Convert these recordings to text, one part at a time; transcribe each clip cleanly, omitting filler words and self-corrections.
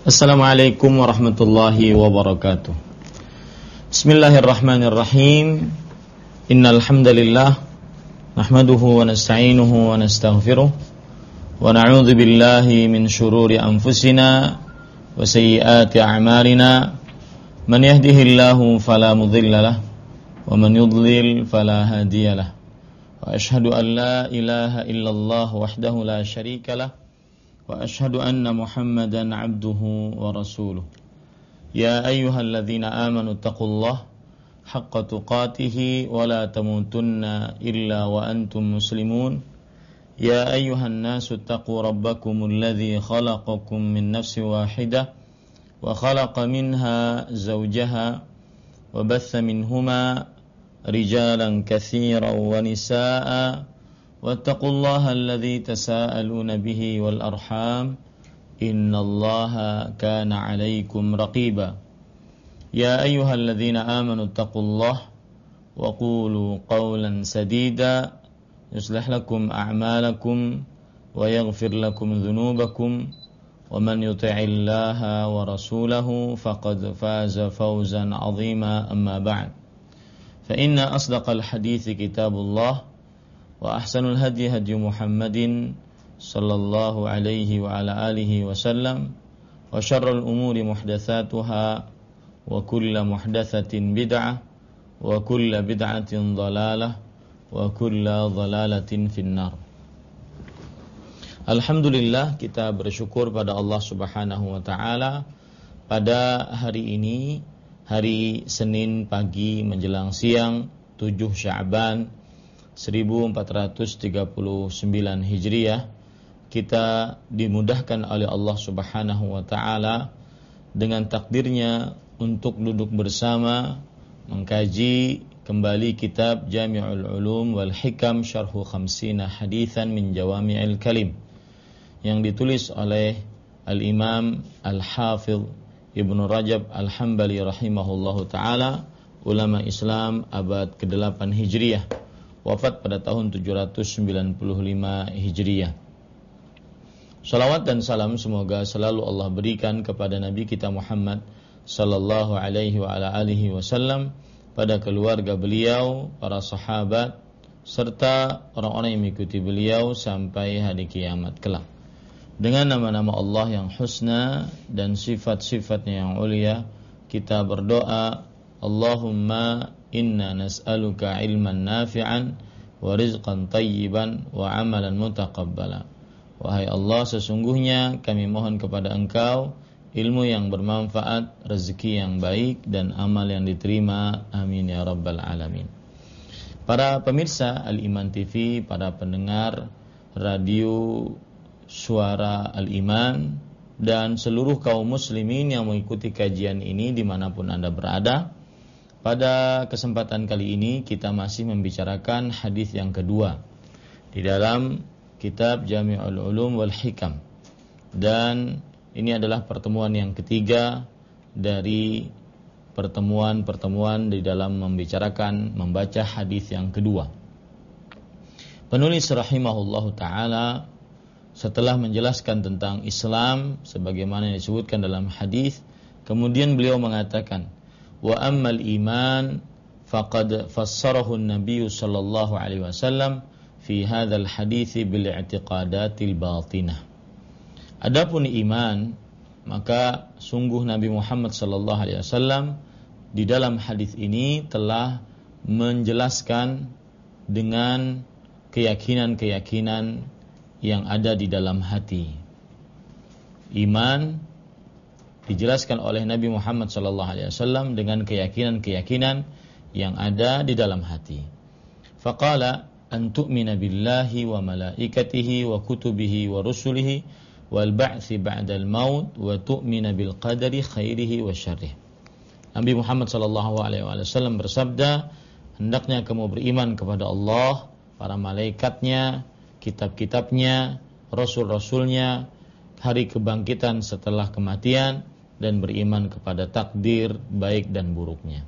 Assalamualaikum warahmatullahi wabarakatuh. Bismillahirrahmanirrahim. Innal hamdalillah nahmaduhu wa nasta'inuhu wa nastaghfiruh wa na'udzu billahi min shururi anfusina wa sayyiati a'malina. Man yahdihillahu fala mudilla lahu wa man yudlil fala hadiya lahu. Wa asyhadu an la ilaha illallah wahdahu la syarika lahu wa asyhadu anna Muhammadan abduhu wa rasuluh. Ya ayyuhalladzina amanu taqullaha haqqa tuqatih wa la tamutunna illa wa antum muslimun. Ya ayyuhan nasu taqu rabbakumul ladzi khalaqakum min nafsin wahidah wa khalaqa minha zawjaha wa batha minhuma rijalan katsiran wa nisaa'a واتقوا الله الذي تساءلون به والأرحام إن الله كان عليكم رقيبا يا أيها الذين آمنوا اتقوا الله وقولوا قولا سديدا يصلح لكم أعمالكم ويغفر لكم ذنوبكم ومن يطع الله ورسوله فقد فاز فوزا عظيما أما بعد فإن أصدق الحديث كتاب الله وأحسن الهدي هدي محمد صلى الله عليه وعلى آله وسلم وشر الأمور محدثاتها وكل محدثة بدعة وكل بدعة ضلالة وكل ضلالة في النار. Alhamdulillah, kita bersyukur pada Allah Subhanahu wa taala pada hari ini, hari Senin pagi menjelang siang 7 Sya'ban 1439 Hijriah, kita dimudahkan oleh Allah Subhanahu wa taala dengan takdirnya untuk duduk bersama mengkaji kembali kitab Jami'ul Ulum wal Hikam Syarhu Khamsina Hadithan min Jawami'il Kalim yang ditulis oleh Al-Imam Al-Hafidh Ibnu Rajab Al-Hambali rahimahullahu taala, ulama Islam abad ke-8 Hijriah, wafat pada tahun 795 Hijriah. Salawat dan salam semoga selalu Allah berikan kepada Nabi kita Muhammad sallallahu alaihi wa ala alihi wasallam, pada keluarga beliau, para sahabat, serta orang-orang yang mengikuti beliau sampai hari kiamat kelak. Dengan nama-nama Allah yang husna dan sifat-sifatnya yang ulia, kita berdoa, Allahumma inna nas'aluka ilman nafi'an wa rizqan tayyiban wa amalan mutaqabbala. Wahai Allah, sesungguhnya kami mohon kepada Engkau ilmu yang bermanfaat, rezeki yang baik, dan amal yang diterima. Amin ya rabbal alamin. Para pemirsa Al-Iman TV, para pendengar radio Suara Al-Iman, dan seluruh kaum muslimin yang mengikuti kajian ini dimanapun Anda berada, pada kesempatan kali ini kita masih membicarakan hadis yang kedua di dalam kitab Jami'ul Ulum wal Hikam, dan ini adalah pertemuan yang ketiga dari pertemuan-pertemuan di dalam membaca hadis yang kedua. Penulis rahimahullahu taala setelah menjelaskan tentang Islam sebagaimana yang disebutkan dalam hadis, kemudian beliau mengatakan, wa ammal iman faqad fassarahu an-nabiy sallallahu alaihi wasallam fi hadzal hadits bil i'tiqadatil batinah. Adapun iman, maka sungguh Nabi Muhammad sallallahu alaihi wasallam di dalam hadis ini telah menjelaskan dengan keyakinan-keyakinan yang ada di dalam hati. Iman dijelaskan oleh Nabi Muhammad SAW dengan keyakinan-keyakinan yang ada di dalam hati. Faqala an tu'mina billahi wa malaikatihi wa kutubihi wa rusulihi wal ba'tsi ba'dal maut wa tu'mina bil qadari khairihi wa syarrihi. Nabi Muhammad SAW bersabda, hendaknya kamu beriman kepada Allah, para malaikatnya, kitab-kitabnya, rasul-rasulnya, hari kebangkitan setelah kematian, dan beriman kepada takdir baik dan buruknya.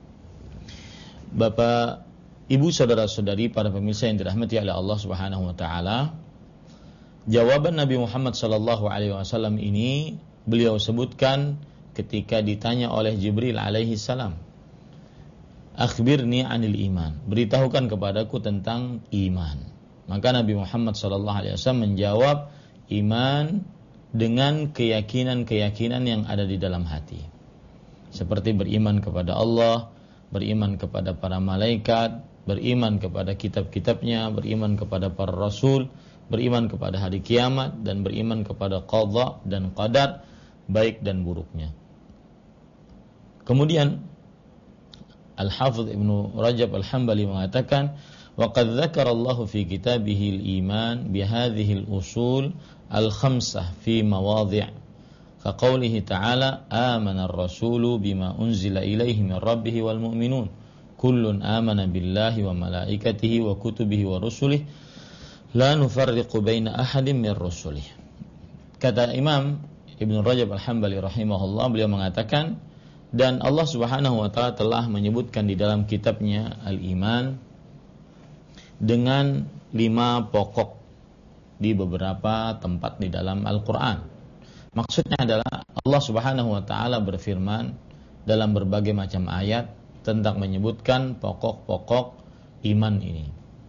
Bapak, Ibu, saudara-saudari, para pemirsa yang dirahmati oleh Allah Subhanahu wa taala, jawaban Nabi Muhammad sallallahu alaihi wasallam ini beliau sebutkan ketika ditanya oleh Jibril alaihi salam, akhbirni anil iman, beritahukan kepadaku tentang iman. Maka Nabi Muhammad SAW menjawab, iman dengan keyakinan-keyakinan yang ada di dalam hati, seperti beriman kepada Allah, beriman kepada para malaikat, beriman kepada kitab-kitabnya, beriman kepada para rasul, beriman kepada hari kiamat, dan beriman kepada qadha dan qadar, baik dan buruknya. Kemudian Al-Hafidh Ibnu Rajab Al-Hambali mengatakan, وَقَدْ ذَكَرَ اللَّهُ فِي كِتَابِهِ الْإِيمَانِ بِهَذِهِ الْأُصُولِ الْخَمْسَةِ فِي مَوَاضِعِ كَقَوْلِهِ تَعَالَى آمَنَ الرَّسُولُ بِمَا أُنْزِلَ إِلَيْهِ مِنْ رَبِّهِ وَالْمُؤْمِنُونَ كُلٌّ آمَنَ بِاللَّهِ وَمَلَائِكَتِهِ وَكُتُبِهِ وَرُسُلِهِ لَا نُفَرِّقُ بَيْنَ أَحَدٍ مِنْ رُسُلِهِ. Kata Imam Ibnu Rajab Al-Hambali rahimahullah, beliau mengatakan, dan Allah Subhanahu wa taala telah menyebutkan di dalam kitabnya Al-Iman dengan 5 pokok di beberapa tempat di dalam Al-Qur'an. Maksudnya adalah Allah Subhanahu wa taala berfirman dalam berbagai macam ayat tentang menyebutkan pokok-pokok iman ini.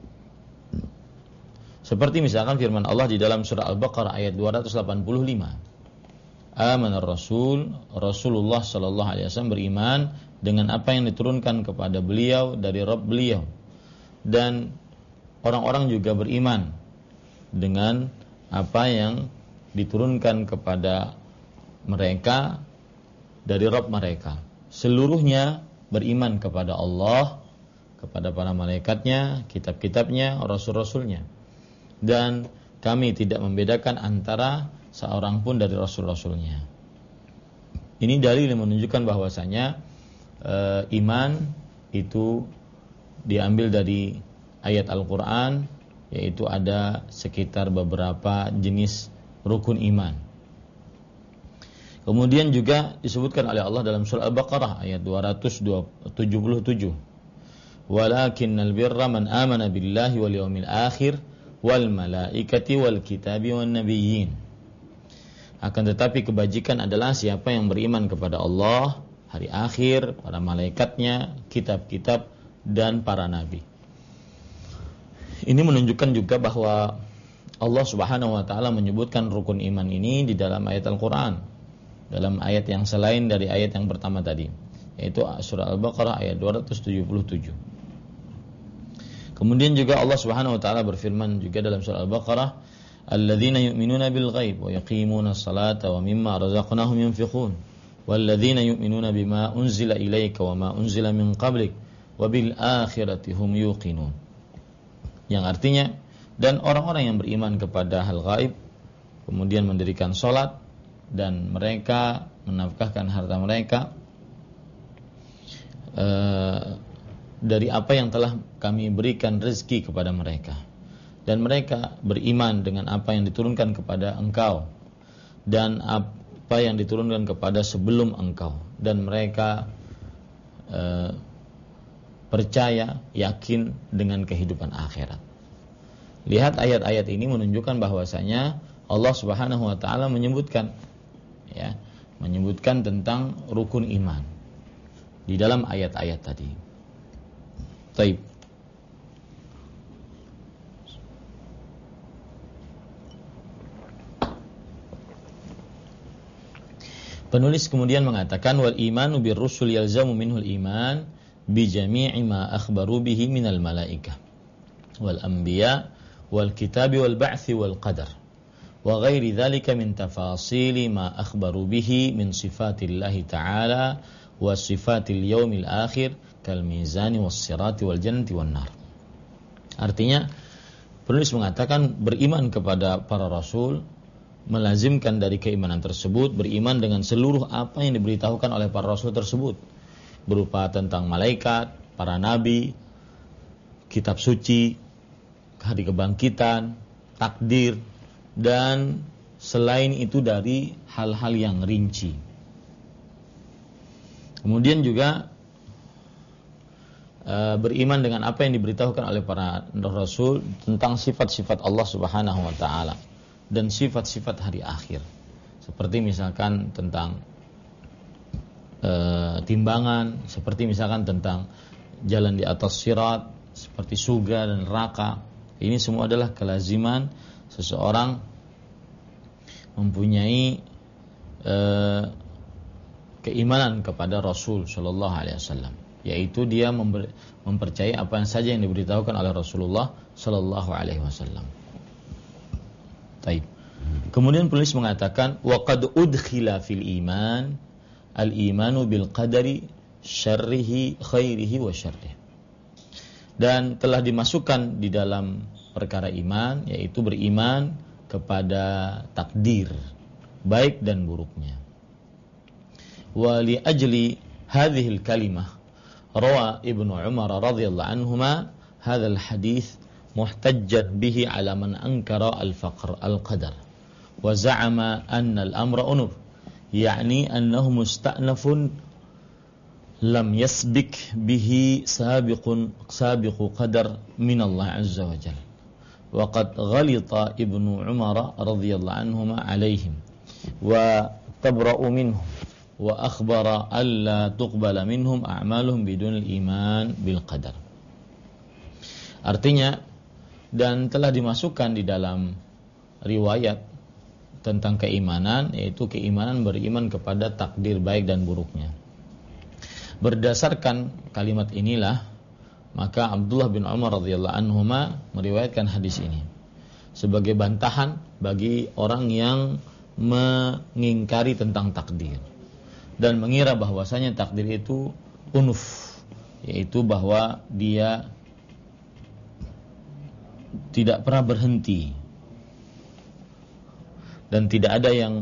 Seperti misalkan firman Allah di dalam surah Al-Baqarah ayat 285. Amanar Rasul, Rasulullah sallallahu alaihi wasallam beriman dengan apa yang diturunkan kepada beliau dari Rabb beliau, dan orang-orang juga beriman dengan apa yang diturunkan kepada mereka dari Rabb mereka. Seluruhnya beriman kepada Allah, kepada para malaikatnya, kitab-kitabnya, rasul-rasulnya, dan kami tidak membedakan antara seorang pun dari rasul-rasulnya. Ini dalil yang menunjukkan bahwasanya iman itu diambil dari ayat Al-Quran, yaitu ada sekitar beberapa jenis rukun iman. Kemudian juga disebutkan oleh Allah dalam surah Al-Baqarah ayat 277, walakinnal birra man amana billahi wal yawmil akhir wal malaikati wal kitabi wan nabiyyin. Akan tetapi kebajikan adalah siapa yang beriman kepada Allah, hari akhir, para malaikatnya, kitab-kitab, dan para nabi. Ini menunjukkan juga bahwa Allah Subhanahu wa taala menyebutkan rukun iman ini di dalam ayat Al-Qur'an, dalam ayat yang selain dari ayat yang pertama tadi, yaitu surah Al-Baqarah ayat 277. Kemudian juga Allah Subhanahu wa taala berfirman juga dalam surah Al-Baqarah, alladzina yu'minuna bil ghaib wa yuqimuna as-salata wa mimma razaqnahum yunfiqun walladzina yu'minuna bima unzila ilaika wa ma unzila min qablik wa bil akhirati hum yuqinun. Yang artinya, dan orang-orang yang beriman kepada hal gaib, kemudian mendirikan salat, dan mereka menafkahkan harta mereka dari apa yang telah kami berikan rezeki kepada mereka, dan mereka beriman dengan apa yang diturunkan kepada engkau dan apa yang diturunkan kepada sebelum engkau, dan mereka percaya, yakin dengan kehidupan akhirat. Lihat ayat-ayat ini menunjukkan bahwasanya Allah Subhanahu wa taala menyebutkan tentang rukun iman di dalam ayat-ayat tadi. Taib. Penulis kemudian mengatakan, wal imanu bir rusul yalzamu minhul iman bi jami'i ma akhbaru bihi minal malaikah wal anbiya wal kitabi wal ba'thi wal qadar wa ghairi dhalika min tafasili ma akhbaru bihi min sifatillahi ta'ala wa sifatil yaumil akhir kal mizani was sirati wal jannati wan nar. Artinya penulis mengatakan beriman kepada para rasul melazimkan dari keimanan tersebut beriman dengan seluruh apa yang diberitahukan oleh para rasul tersebut, berupa tentang malaikat, para nabi, kitab suci, hari kebangkitan, takdir, dan selain itu dari hal-hal yang rinci. Kemudian juga beriman dengan apa yang diberitahukan oleh para rasul tentang sifat-sifat Allah Subhanahu wa taala dan sifat-sifat hari akhir, seperti misalkan tentang timbangan, seperti misalkan tentang jalan di atas sirat, seperti surga dan neraka. Ini semua adalah kelaziman seseorang mempunyai keimanan kepada Rasul Shallallahu Alaihi Wasallam, yaitu dia mempercayai apa yang saja yang diberitahukan oleh Rasulullah Shallallahu Alaihi Wasallam. Taib. Kemudian penulis mengatakan, waqad udkhila fil iman al-imanu bil qadari syarrihi khairihi wa syarrihi. Dan telah dimasukkan di dalam perkara iman, yaitu beriman kepada takdir baik dan buruknya. Wa li ajli hadhihi al-kalimah rawa Ibnu Umar radhiyallahu anhuma hadzal hadits muhtajjan bihi ala man ankara al-faqr al-qadar wa za'ama anna al-amra unuf, yani annahu musta'nafun lam yasbik bihi sabiqu qadar min Allah azza wa jalla. Wa qad ghalita Ibnu Umar radhiyallahu anhuma alaihim wa tabra'u minhum wa akhbara alla tuqbala minhum a'maluhum bidunil iman bil qadar. Artinya, dan telah dimasukkan di dalam riwayat tentang keimanan, yaitu keimanan beriman kepada takdir baik dan buruknya. Berdasarkan kalimat inilah, maka Abdullah bin Umar radhiyallahu anhuma meriwayatkan hadis ini sebagai bantahan bagi orang yang mengingkari tentang takdir dan mengira bahwasanya takdir itu unuf, yaitu bahwa dia tidak pernah berhenti dan tidak ada yang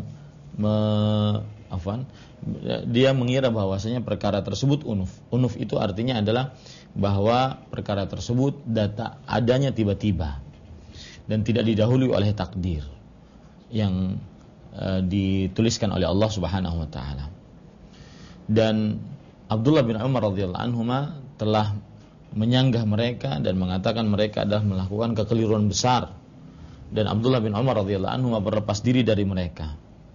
dia mengira bahwasanya perkara tersebut unuf. Unuf itu artinya adalah bahwa perkara tersebut adanya tiba-tiba dan tidak didahului oleh takdir yang dituliskan oleh Allah Subhanahu wa taala. Dan Abdullah bin Umar radhiyallahu anhuma telah menyanggah mereka dan mengatakan mereka adalah melakukan kekeliruan besar, dan Abdullah bin Umar radhiyallahu anhuma berlepas diri dari mereka.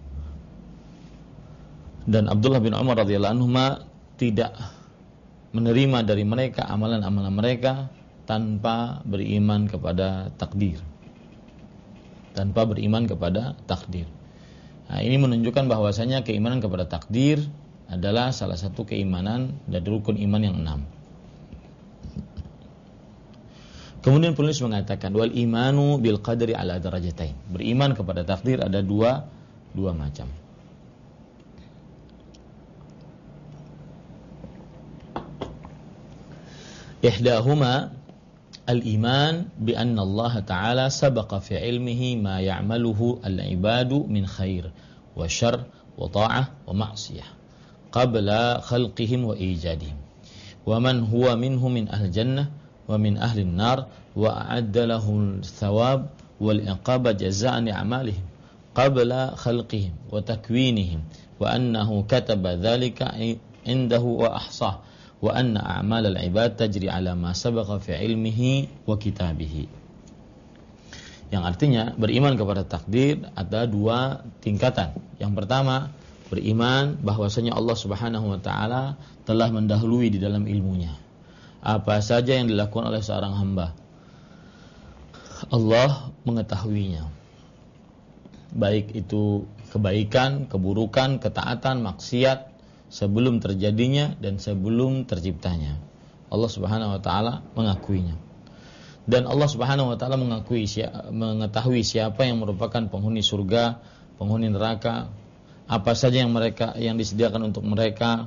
Dan Abdullah bin Umar radhiyallahu anhuma tidak menerima dari mereka amalan-amalan mereka tanpa beriman kepada takdir. Nah, ini menunjukkan bahwasanya keimanan kepada takdir adalah salah satu keimanan dari rukun iman yang 6. Kemudian penulis mengatakan wal imanu bil qadri ala darajatain. Beriman kepada takdir ada dua macam. Ihdahuma al-iman bi anna Allah Ta'ala sabaqa fi ilmihi ma ya'maluhu al-ibadu min khair wa syarr wa ta'ah wa ma'siyah qabla khalqihim wa ijadihim wa man huwa minhum min ahli jannah wa min ahli an-nar wa a'adda lahum thawab wal iqaba jazaa'an li'amalihim qabla khalqihim wa takwinihim wa annahu kataba dhalika indahu wa ahsah wa anna a'mal al-ibad tajri ala ma sabaqa fi ilmihi wa kitabihi. Yang artinya beriman kepada takdir ada dua tingkatan. Yang pertama, beriman bahwasanya Allah Subhanahu wa taala telah mendahului di dalam ilmunya apa saja yang dilakukan oleh seorang hamba. Allah mengetahuinya, baik itu kebaikan, keburukan, ketaatan, maksiat, sebelum terjadinya dan sebelum terciptanya. Allah Subhanahu wa taala mengakuinya. Dan Allah Subhanahu wa taala mengetahui siapa yang merupakan penghuni surga, penghuni neraka, apa saja yang disediakan untuk mereka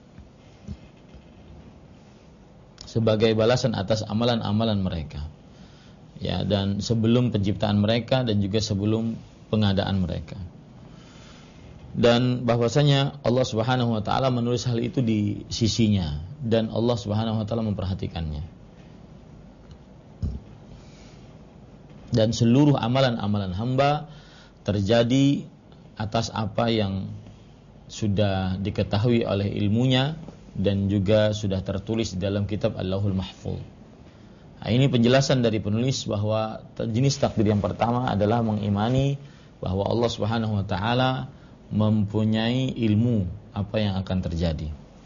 sebagai balasan atas amalan-amalan mereka. Ya, dan sebelum penciptaan mereka dan juga sebelum pengadaan mereka. Dan bahwasanya Allah Subhanahu wa taala menulis hal itu di sisinya dan Allah Subhanahu wa taala memperhatikannya. Dan seluruh amalan-amalan hamba terjadi atas apa yang sudah diketahui oleh ilmunya dan juga sudah tertulis di dalam kitab Allahul Mahfuz. Nah, ini penjelasan dari penulis bahwa jenis takdir yang pertama adalah mengimani bahwa Allah Subhanahu wa taala mempunyai ilmu apa yang akan terjadi.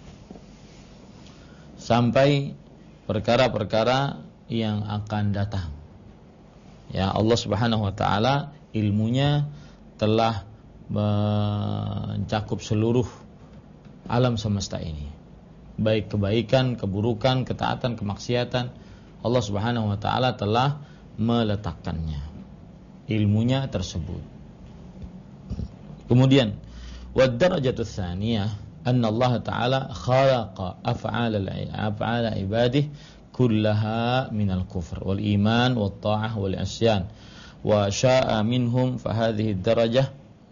Sampai perkara-perkara yang akan datang. Ya, Allah Subhanahu wa taala ilmunya telah mencakup seluruh alam semesta ini. Baik kebaikan, keburukan, ketaatan, kemaksiatan, Allah Subhanahu wa taala telah meletakkannya. Ilmunya tersebut. Kemudian, wad darajatu tsaniyah anna Allah taala khalaqa af'ala ibadihi kullaha minal kufr wal iman wat ta'ah wal isyan wa sya'a minhum fa hadhihi ad-darajah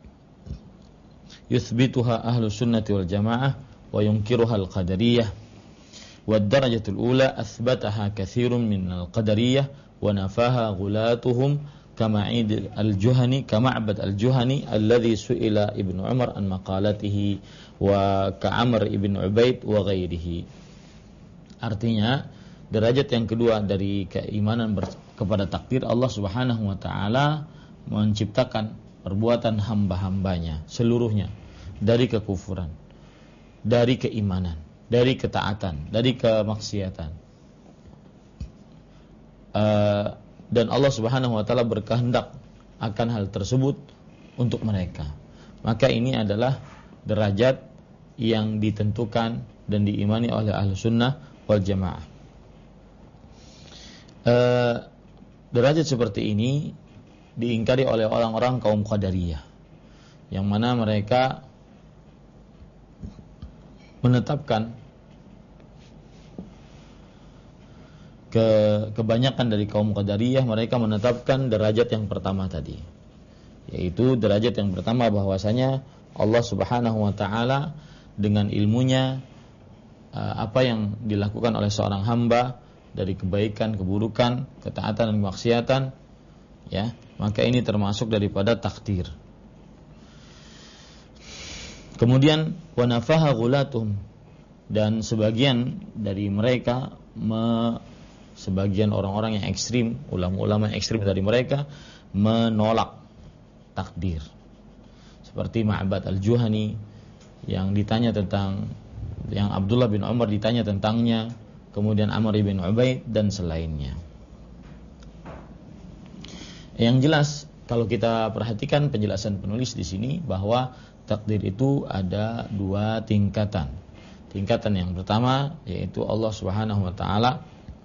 yuthbituha ahlu sunnati wal jamaah wa yunkiruha al-qadariyah wad darajatul ula athbataha katsirun min al-qadariyah wa nafaha ghulatuhum كمعبد الجهني الذي سئل ابن عمر عن مقالته وكعمر ابن عبيد وغيره. Artinya derajat yang kedua dari keimanan kepada takdir, Allah Subhanahu wa taala menciptakan perbuatan hamba-hambanya seluruhnya dari kekufuran, dari keimanan, dari ketaatan, dari kemaksiatan. Dan Allah Subhanahu wa taala berkehendak akan hal tersebut untuk mereka. Maka ini adalah derajat yang ditentukan dan diimani oleh ahlu sunnah wal jamaah. Derajat seperti ini diingkari oleh orang-orang kaum Qadariyah, yang mana mereka menetapkan kebanyakan dari kaum Qadariyah, mereka menetapkan derajat yang pertama tadi, yaitu derajat yang pertama bahwasanya Allah Subhanahu wa taala dengan ilmunya apa yang dilakukan oleh seorang hamba dari kebaikan, keburukan, ketaatan dan kemaksiatan, ya, maka ini termasuk daripada takdir. Kemudian wa nafaha ghulatuhum, dan sebagian dari mereka sebagian orang-orang yang ekstrim, ulama-ulama yang ekstrim dari mereka menolak takdir. Seperti Ma'bad al-Juhani yang ditanya tentang, yang Abdullah bin Umar ditanya tentangnya, kemudian Amr bin Ubaid dan selainnya. Yang jelas kalau kita perhatikan penjelasan penulis di sini bahwa takdir itu ada dua tingkatan. Tingkatan yang pertama yaitu Allah Subhanahu wa taala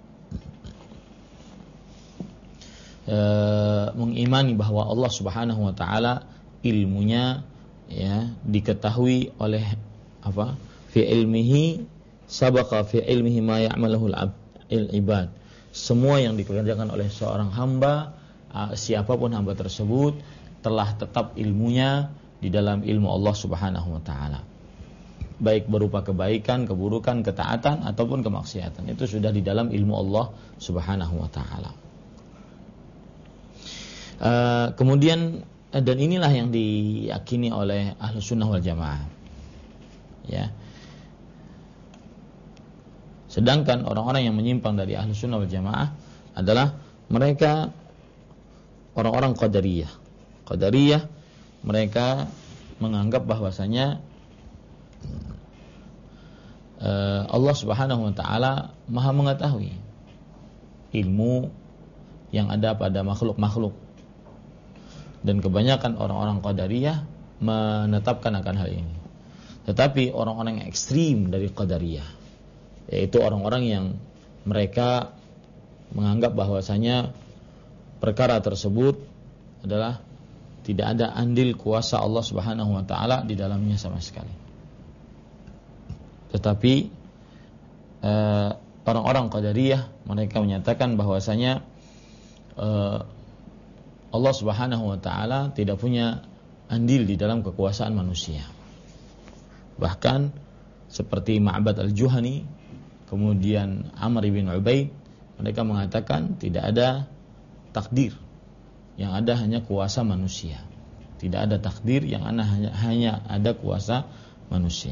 mengimani bahwa Allah Subhanahu wa taala ilmunya, ya, diketahui oleh apa? Fi ilmihi sabaqa fi ilmihi ma ya'maluhu al-ibad. Semua yang dikerjakan oleh seorang hamba, siapapun hamba tersebut, telah tetap ilmunya di dalam ilmu Allah Subhanahu wa taala. Baik berupa kebaikan, keburukan, ketaatan ataupun kemaksiatan, itu sudah di dalam ilmu Allah Subhanahu wa taala. Kemudian, dan inilah yang diyakini oleh ahlu sunnah wal jamaah, ya. Sedangkan orang-orang yang menyimpang dari ahlu sunnah wal jamaah adalah mereka orang-orang Qadariyah. Qadariyah mereka menganggap bahwasanya Allah Subhanahu wa taala Maha mengetahui ilmu yang ada pada makhluk-makhluk. Dan kebanyakan orang-orang Qadariyah menetapkan akan hal ini. Tetapi orang-orang yang ekstrim dari Qadariyah, yaitu orang-orang yang mereka menganggap bahwasanya perkara tersebut adalah tidak ada andil kuasa Allah Subhanahu wa taala di dalamnya sama sekali. Tetapi orang-orang Qadariyah mereka menyatakan bahwasanya Allah Subhanahu wa taala tidak punya andil di dalam kekuasaan manusia. Bahkan seperti Ma'bad al-Juhani, kemudian Amr bin Ubaid, mereka mengatakan tidak ada takdir, yang ada hanya kuasa manusia. Tidak ada takdir, yang hanya ada kuasa manusia.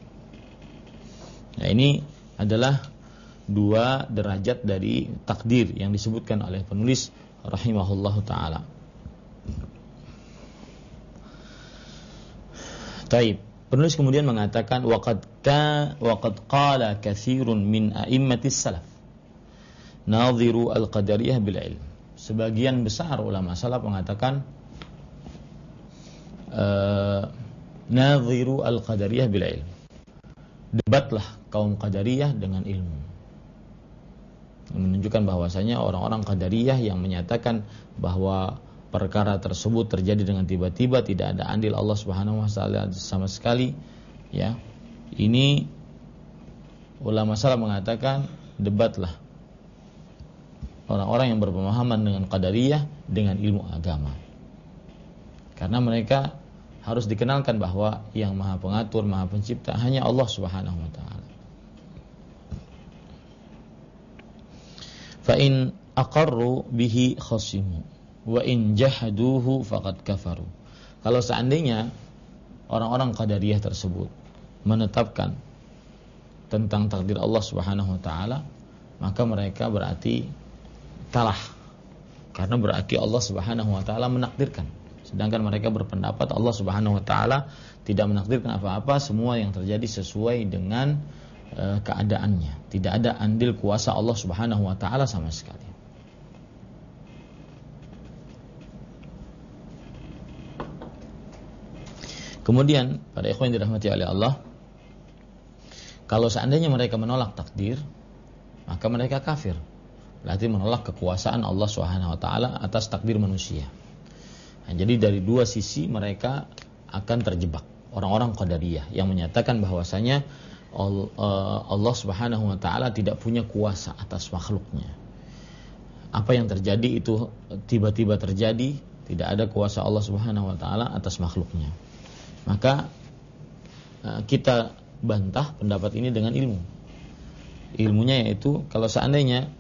Nah, ini adalah dua derajat dari takdir yang disebutkan oleh penulis rahimahullahu ta'ala. Taib. Penulis kemudian mengatakan waqad qala katsirun min a'immatis salaf nadhiru al-qadariyah bil ilm. Sebagian besar ulama salaf mengatakan nadhiru al-qadariyah bil ilm. Debatlah kaum qadariyah dengan ilmu. Menunjukkan bahwasanya orang-orang qadariyah yang menyatakan bahwa perkara tersebut terjadi dengan tiba-tiba, tidak ada andil Allah Subhanahu wa taala sama sekali, ya. Ini ulama salaf mengatakan debatlah orang-orang yang berpemahaman dengan qadariyah dengan ilmu agama. Karena mereka harus dikenalkan bahwa yang Maha Pengatur, Maha Pencipta hanya Allah Subhanahu wa taala. Fa in aqarru bihi khasimu wa in jahaduhu faqad kafaru. Kalau seandainya orang-orang qadariyah tersebut menetapkan tentang takdir Allah Subhanahu wa taala, maka mereka berarti kalah. Karena berarti Allah Subhanahu wa taala menakdirkan. Sedangkan mereka berpendapat Allah Subhanahu wa taala tidak menakdirkan apa-apa, semua yang terjadi sesuai dengan keadaannya. Tidak ada andil kuasa Allah Subhanahu wa taala sama sekali. Kemudian pada ikhwan yang dirahmati oleh Allah, kalau seandainya mereka menolak takdir, maka mereka kafir. Berarti menolak kekuasaan Allah Subhanahu wa taala atas takdir manusia. Nah, jadi dari dua sisi mereka akan terjebak. Orang-orang qadariyah yang menyatakan bahwasanya Allah Subhanahu wa taala tidak punya kuasa atas makhluknya. Apa yang terjadi itu tiba-tiba terjadi, tidak ada kuasa Allah Subhanahu wa taala atas makhluknya. Maka kita bantah pendapat ini dengan ilmu. Ilmunya yaitu kalau seandainya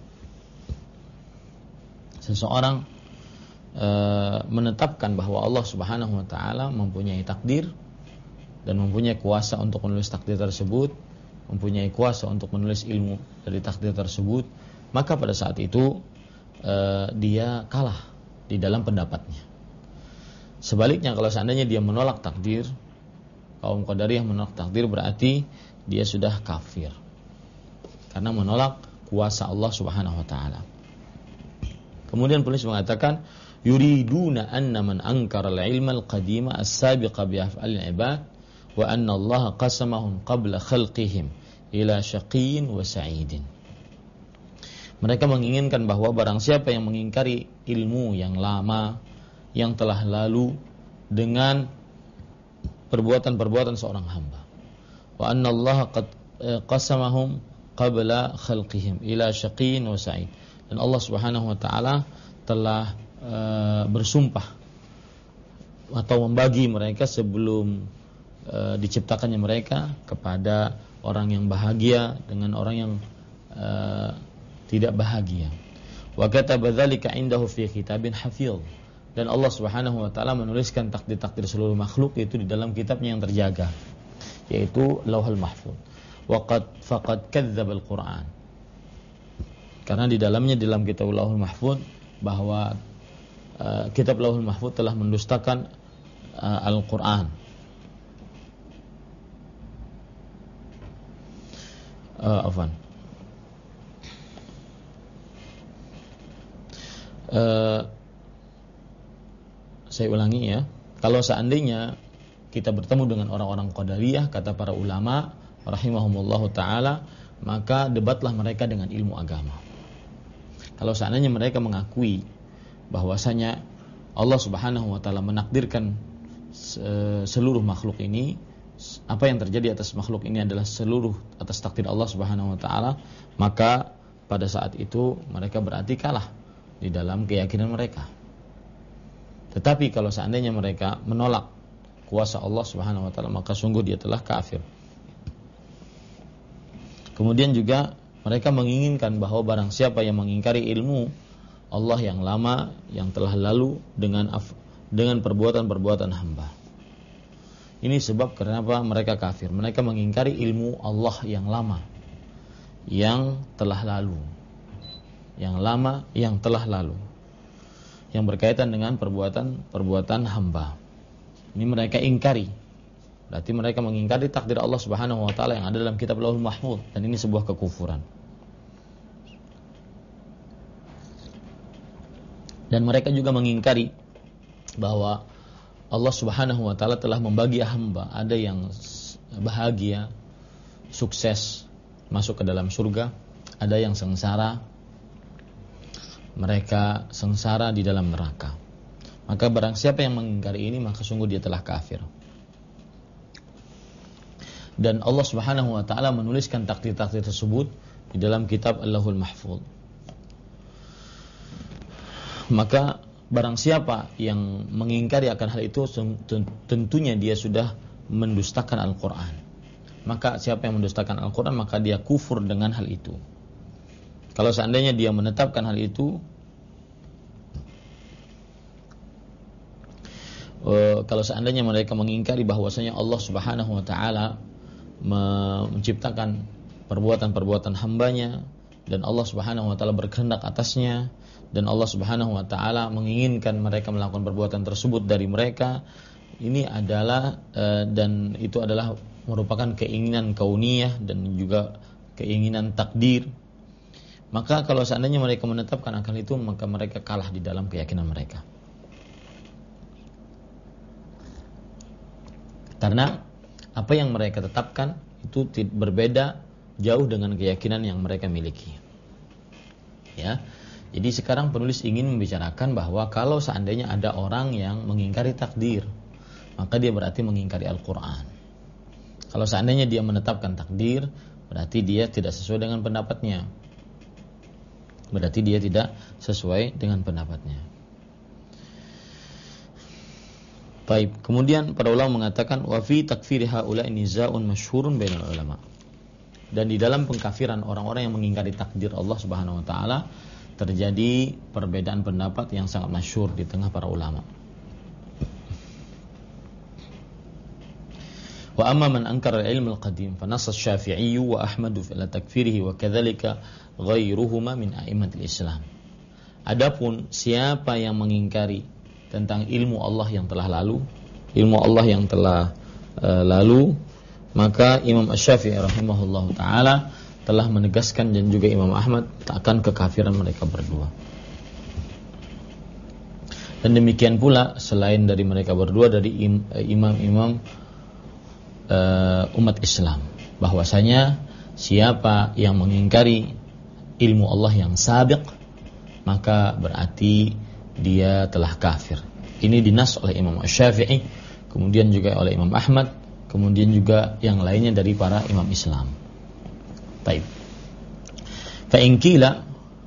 seseorang menetapkan bahwa Allah Subhanahu wa taala mempunyai takdir dan mempunyai kuasa untuk menulis takdir tersebut, mempunyai kuasa untuk menulis ilmu dari takdir tersebut, maka pada saat itu dia kalah di dalam pendapatnya. Sebaliknya kalau seandainya dia menolak takdir, kaum qadariyah menolak takdir, berarti dia sudah kafir karena menolak kuasa Allah Subhanahu wa taala. Kemudian penulis mengatakan yuriduna anna man ankara al-ilma al-qadima as-sabiqa bi af'alil ibad wa anna Allah qasamahum qabla khalqihim ila syaqiyyin wa sa'idin. Mereka menginginkan bahwa barang siapa yang mengingkari ilmu yang lama yang telah lalu dengan perbuatan-perbuatan seorang hamba, wa anna Allah qad qasamahum qabla khalqihim ila syaqiyyin wa sa'id, dan Allah Subhanahu wa taala telah bersumpah atau membagi mereka sebelum diciptakannya mereka kepada orang yang bahagia dengan orang yang tidak bahagia. Wa kataba dzalika indahu fi kitabin hafidh, dan Allah Subhanahu wa taala menuliskan takdir-takdir seluruh makhluk itu di dalam kitabnya yang terjaga, yaitu Lauhul Mahfuz. Wa faqad kadzdzaba al-Qur'an, karena di dalamnya, di dalam kitab Lauhul Mahfuz, bahwa kitab Lauhul Mahfuz telah mendustakan Al-Qur'an. Saya ulangi ya. Kalau seandainya kita bertemu dengan orang-orang Qadariyah, kata para ulama rahimahumullahu taala, maka debatlah mereka dengan ilmu agama. Kalau seandainya mereka mengakui bahwasanya Allah Subhanahu wa taala menakdirkan seluruh makhluk ini, apa yang terjadi atas makhluk ini adalah seluruh atas takdir Allah Subhanahu wa taala, maka pada saat itu mereka berarti kalah di dalam keyakinan mereka. Tetapi kalau seandainya mereka menolak kuasa Allah Subhanahu wa taala, maka sungguh dia telah kafir. Kemudian juga mereka menginginkan bahwa barang siapa yang mengingkari ilmu Allah yang lama yang telah lalu dengan perbuatan-perbuatan hamba. Ini sebab kenapa mereka kafir. Mereka mengingkari ilmu Allah yang lama yang telah lalu. Yang lama yang telah lalu, yang berkaitan dengan perbuatan hamba. Ini mereka ingkari. Berarti mereka mengingkari takdir Allah Subhanahu wa taala yang ada dalam kitab Lauhul Mahfuz, dan ini sebuah kekufuran. Dan mereka juga mengingkari bahwa Allah Subhanahu wa taala telah membagi hamba, ada yang bahagia, sukses, masuk ke dalam surga, ada yang sengsara, mereka sengsara di dalam neraka. Maka barang siapa yang mengingkari ini, maka sungguh dia telah kafir. Dan Allah Subhanahu wa taala menuliskan takdir-takdir tersebut di dalam kitab Allahul Mahfuz. Maka barang siapa yang mengingkari akan hal itu, tentunya dia sudah mendustakan Al-Quran. Maka siapa yang mendustakan Al-Quran, maka dia kufur dengan hal itu. Kalau seandainya dia menetapkan hal itu, kalau seandainya mereka mengingkari bahwasanya Allah Subhanahu wa taala menciptakan perbuatan-perbuatan hambanya, dan Allah Subhanahu wa taala berkehendak atasnya, dan Allah Subhanahu wa taala menginginkan mereka melakukan perbuatan tersebut dari mereka, ini adalah dan itu adalah merupakan keinginan kauniyah dan juga keinginan takdir. Maka kalau seandainya mereka menetapkan akan itu, maka mereka kalah di dalam keyakinan mereka. Karena apa yang mereka tetapkan itu berbeda jauh dengan keyakinan yang mereka miliki. Ya. Jadi sekarang penulis ingin membicarakan bahwa kalau seandainya ada orang yang mengingkari takdir, maka dia berarti mengingkari Al-Quran. Kalau seandainya dia menetapkan takdir, berarti dia tidak sesuai dengan pendapatnya. Berarti dia tidak sesuai dengan pendapatnya. Baik, kemudian para ulama mengatakan wa fi takfiri haula'i nizaa'un masyhurun bainal ulama. Dan di dalam pengkafiran orang-orang yang mengingkari takdir Allah Subhanahu wa taala terjadi perbedaan pendapat yang sangat masyhur di tengah para ulama. Wa amma man ankara al-ilm al-qadim fa nassa asy-Syafi'i wa Ahmad fi takfirihi wa kadzalika ghairuhuma min a'immatil Islam. Adapun siapa yang mengingkari tentang ilmu Allah yang telah lalu, maka Imam Asy-Syafi'i rahimahullahu taala telah menegaskan, dan juga Imam Ahmad, akan kekafiran mereka berdua. Dan demikian pula selain dari mereka berdua, dari imam-imam umat Islam, bahwasanya siapa yang mengingkari ilmu Allah yang sabiq, maka berarti dia telah kafir. Ini dinas oleh Imam Asy-Syafi'i, kemudian juga oleh Imam Ahmad, kemudian juga yang lainnya dari para imam Islam. Baik. Fa in qila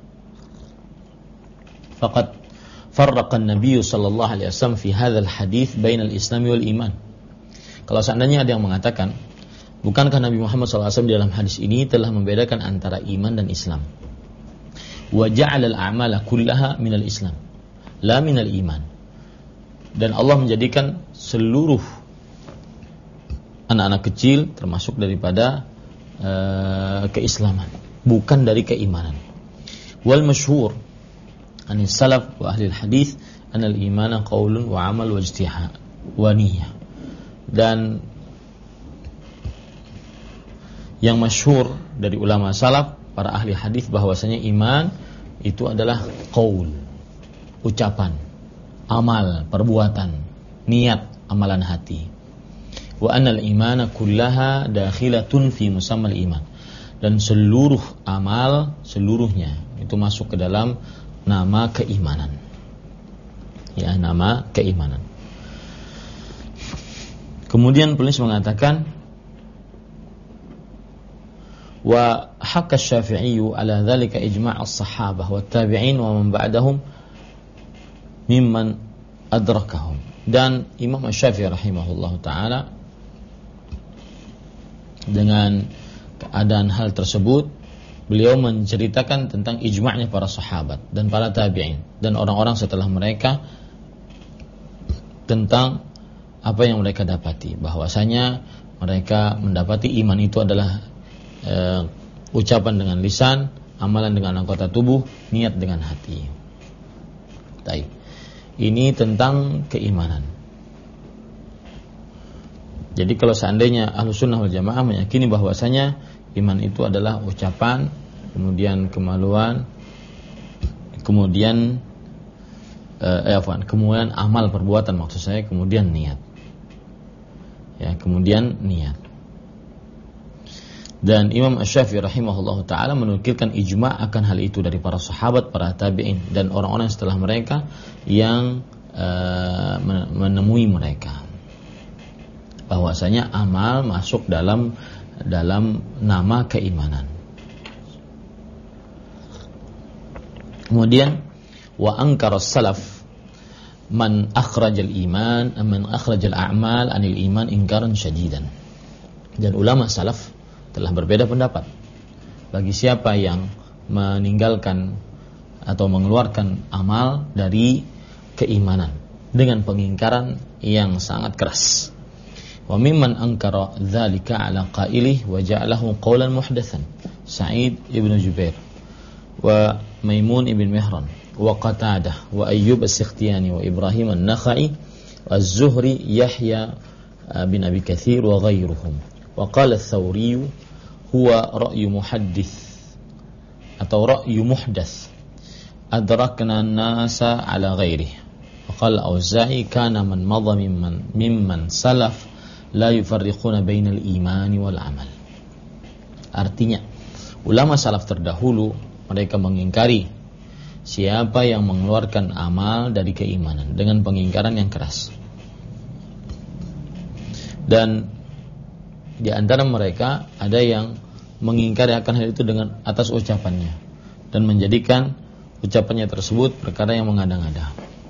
faqad farraqa an-nabiy sallallahu alaihi wasallam fi hadzal hadits bainal Islam wal iman. Kalau seandainya ada yang mengatakan, bukankah Nabi Muhammad SAW di dalam hadis ini telah membedakan antara iman dan Islam? Wa ja'ala al-a'mala kullaha minal Islam, la minal iman. Dan Allah menjadikan seluruh anak-anak kecil termasuk daripada keislaman, bukan dari keimanan. Wal masyhur anis salaf wa ahli hadis anal imana qaulun wa amal wa ijtihad wa niyyah. Dan yang masyhur dari ulama salaf, para ahli hadis, bahwasanya iman itu adalah qaul, ucapan, amal, perbuatan, niat, amalan hati. Wa anal imana kullaha dakhilatun fi musammal iman. Dan seluruh amal, seluruhnya itu masuk ke dalam nama keimanan. Ya, nama keimanan. Kemudian penulis mengatakan wa hakka Asy-Syafi'i ala dzalika ijma' as-sahabah wa tabi'in wa man ba'dahum mimman adrakahum. Dan Imam Asy-Syafi'i rahimahullahu taala dengan keadaan hal tersebut, beliau menceritakan tentang ijma'nya para sahabat dan para tabi'in dan orang-orang setelah mereka tentang apa yang mereka dapati, bahwasanya mereka mendapati iman itu adalah ucapan dengan lisan, amalan dengan anggota tubuh, niat dengan hati. Baik. Ini tentang keimanan. Jadi kalau seandainya Ahlussunnah wal Jamaah meyakini bahwasanya iman itu adalah ucapan, kemudian kemaluan, kemudian kemudian amal perbuatan maksud saya, kemudian niat. Ya, kemudian niat. Dan Imam Asy-Syafi'i rahimahullah ta'ala menukilkan ijma' akan hal itu dari para sahabat, para tabi'in, dan orang-orang setelah mereka yang menemui mereka, bahwasanya amal masuk dalam nama keimanan. Kemudian wa ankara salaf man akhrajal iman man akhrajal a'mal anil iman ingkaran syadidan. Dan ulama salaf telah berbeda pendapat bagi siapa yang meninggalkan atau mengeluarkan amal dari keimanan dengan pengingkaran yang sangat keras. Wa mimman ankara dzalika ala qailih wa ja'alahu qawlan muhdatsan Sa'id ibn Jubair wa Maimun ibn Mihran wa Qatadah wa Ayyub as-Sikhtiyani wa Ibrahim an-Nakhai wa Az-Zuhri Yahya bin Abi Katsir wa ghairuhum. Wa qala Ats-Tsauri huwa ra'yu muhaddits atau ra'yu muhdatsy adrakna an-nasa ala ghairihi. Wa qala Auza'i kana man madha mimman salaf la yufarriquna bainal imani wal amal. Artinya ulama salaf terdahulu mereka mengingkari siapa yang mengeluarkan amal dari keimanan dengan pengingkaran yang keras. Dan di antara mereka ada yang mengingkari akan hal itu dengan atas ucapannya dan menjadikan ucapannya tersebut perkara yang mengada-ngada.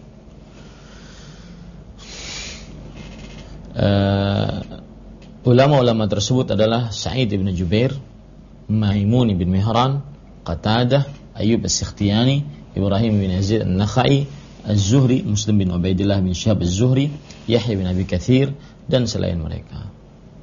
Ulama-ulama tersebut adalah Sa'id ibn Jubair, Maimun ibn Mihran, Qatadah, Ayyub as-Sikhtiyani, Ibrahim bin Yazid an-Nakhai, Az-Zuhri, Muslim bin Ubaidillah bin Syihab Az-Zuhri, Yahya bin Abi Katsir, dan selain mereka.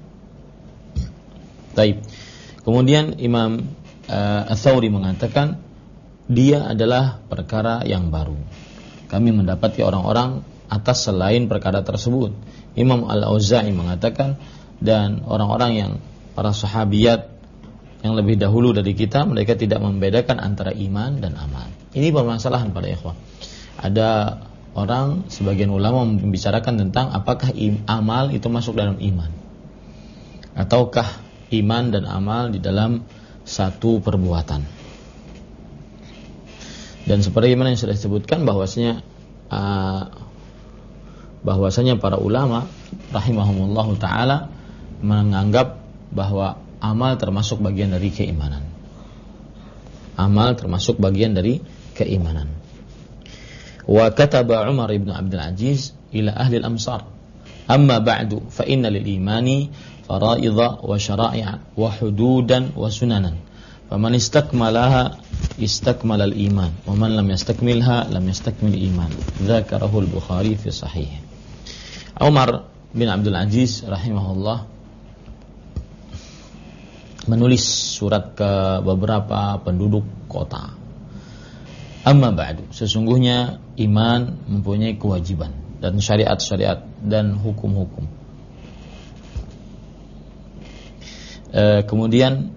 Baik. Kemudian Imam Ats-Tsauri mengatakan dia adalah perkara yang baru. Kami mendapati orang-orang atas selain perkara tersebut. Imam Al-Auza'i mengatakan dan orang-orang yang para sahabiyat yang lebih dahulu dari kita, mereka tidak membedakan antara iman dan amal. Ini permasalahan para ikhwah. Ada orang, sebagian ulama membicarakan tentang apakah amal itu masuk dalam iman, ataukah iman dan amal di dalam satu perbuatan. Dan seperti yang sudah disebutkan bahwasanya para ulama rahimahumullahu taala menganggap bahwa amal termasuk bagian dari keimanan. Amal termasuk bagian dari keimanan. Wa kataba Umar ibn Abdul Aziz ila ahli al-amsar, amma ba'du fa inna lil imani fara'idha wa syara'i'a wa hududan wa sunanan, faman istakmalaha istakmala al-iman wa man lam yastakmilha lam yastakmil iman. Dzakarahu al-Bukhari fi sahih. Umar bin Abdul Aziz rahimahullah menulis surat ke beberapa penduduk kota. Amma ba'du, sesungguhnya iman mempunyai kewajiban dan syariat-syariat dan hukum-hukum. Kemudian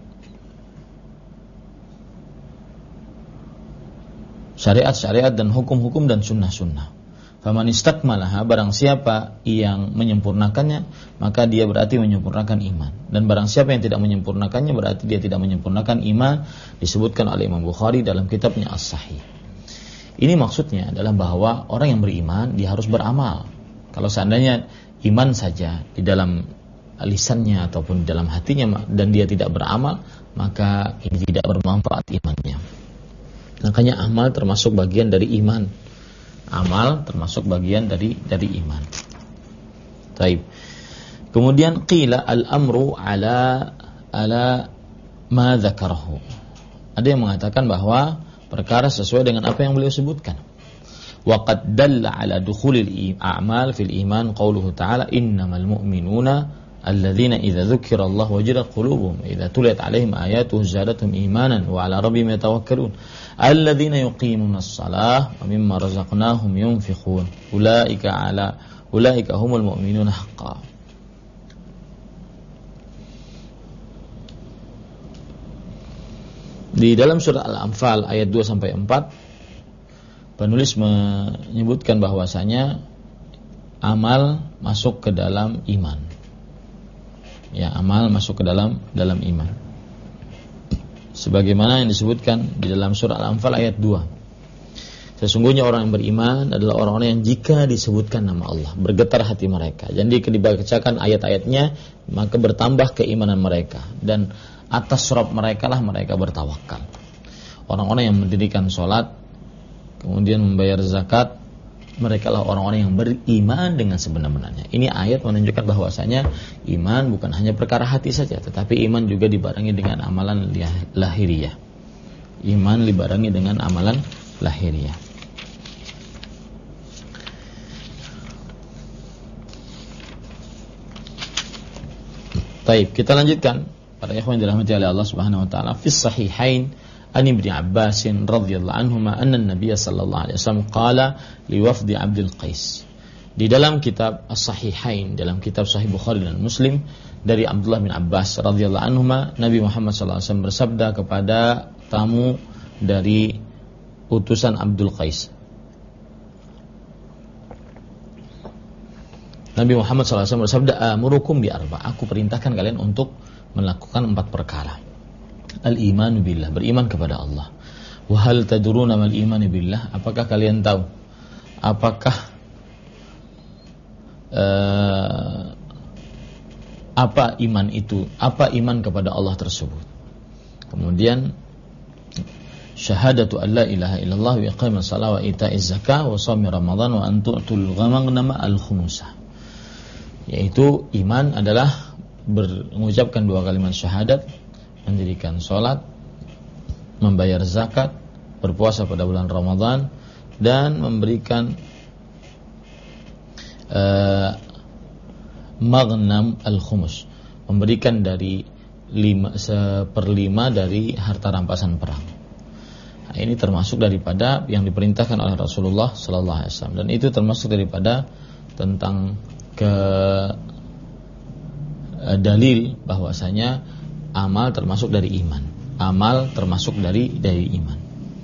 syariat-syariat dan hukum-hukum dan sunnah-sunnah. Faman istakmalaha, barang siapa yang menyempurnakannya, maka dia berarti menyempurnakan iman. Dan barang siapa yang tidak menyempurnakannya, berarti dia tidak menyempurnakan iman. Disebutkan oleh Imam Bukhari dalam kitabnya As-Sahih. Ini maksudnya adalah bahwa orang yang beriman dia harus beramal. Kalau seandainya iman saja di dalam lisannya ataupun di dalam hatinya dan dia tidak beramal, maka ini tidak bermanfaat imannya. Makanya amal termasuk bagian dari iman. Amal termasuk bagian dari iman. Taib. Kemudian qila al-amru ala ma dzakarahu. Ada yang mengatakan bahwa perkara sesuai dengan apa yang beliau sebutkan. Wa qad dalla ala dukhulil a'mal fil iman qauluhu ta'ala innamal mu'minuna alladzina idza dzukira Allah wajilat qulubuhum idza tuliyat 'alaihim ayatuhu zadatuhum imanan wa 'ala rabbihim yatawakkalun alladzina yuqimuna as-salah wa mimma razaqnahum yunfiqun ulaika humul mu'minuna haqqan. Di dalam surah Al-Anfal ayat 2 sampai 4 penulis menyebutkan bahwasanya amal masuk ke dalam iman. Ya, amal masuk ke dalam iman. Sebagaimana yang disebutkan di dalam surah Al-Anfal ayat 2. Sesungguhnya orang yang beriman adalah orang-orang yang jika disebutkan nama Allah bergetar hati mereka. Jadi dibacakan ayat-ayatnya maka bertambah keimanan mereka, dan atas Rabb mereka lah mereka bertawakal. Orang-orang yang mendirikan sholat kemudian membayar zakat, mereka lah orang-orang yang beriman dengan sebenar-benarnya. Ini ayat menunjukkan bahwasanya iman bukan hanya perkara hati saja, tetapi iman juga dibarengi dengan amalan lahiriah. Iman dibarengi dengan amalan lahiriah. Baik, kita lanjutkan. Para ikhwan yang dirahmati oleh Allah Subhanahu wa taala, fi sahihain an Ibnu Abbas radhiyallahu anhuma anna an-nabiy sallallahu alaihi wasallam qala li wafdi Abdul Qais. Di dalam kitab As-Sahihain, dalam kitab Sahih Bukhari dan Muslim dari Abdullah bin Abbas radhiyallahu anhuma, Nabi Muhammad sallallahu alaihi wasallam bersabda kepada tamu dari utusan Abdul Qais. Nabi Muhammad SAW bersabda, amurukum bi arba, aku perintahkan kalian untuk melakukan 4 perkara. Al-iman billah, beriman kepada Allah. Wa hal tadruna mal iman billah, apakah kalian tahu apakah apa iman itu, apa iman kepada Allah tersebut? Kemudian syahadatu an la ilaha illallah wa iqamis shalah wa ita'iz zakah wa shaum ramadan wa an tu'tul ghamama al-khumusa. Yaitu iman adalah mengucapkan 2 kalimat syahadat, mendirikan sholat, membayar zakat, berpuasa pada bulan Ramadan, dan memberikan maghnam al-khumus, memberikan dari 1/5 dari harta rampasan perang. Nah, ini termasuk daripada yang diperintahkan oleh Rasulullah sallallahu alaihi wasallam, dan itu termasuk daripada tentang dalil bahwasanya amal termasuk dari iman. Amal termasuk dari iman.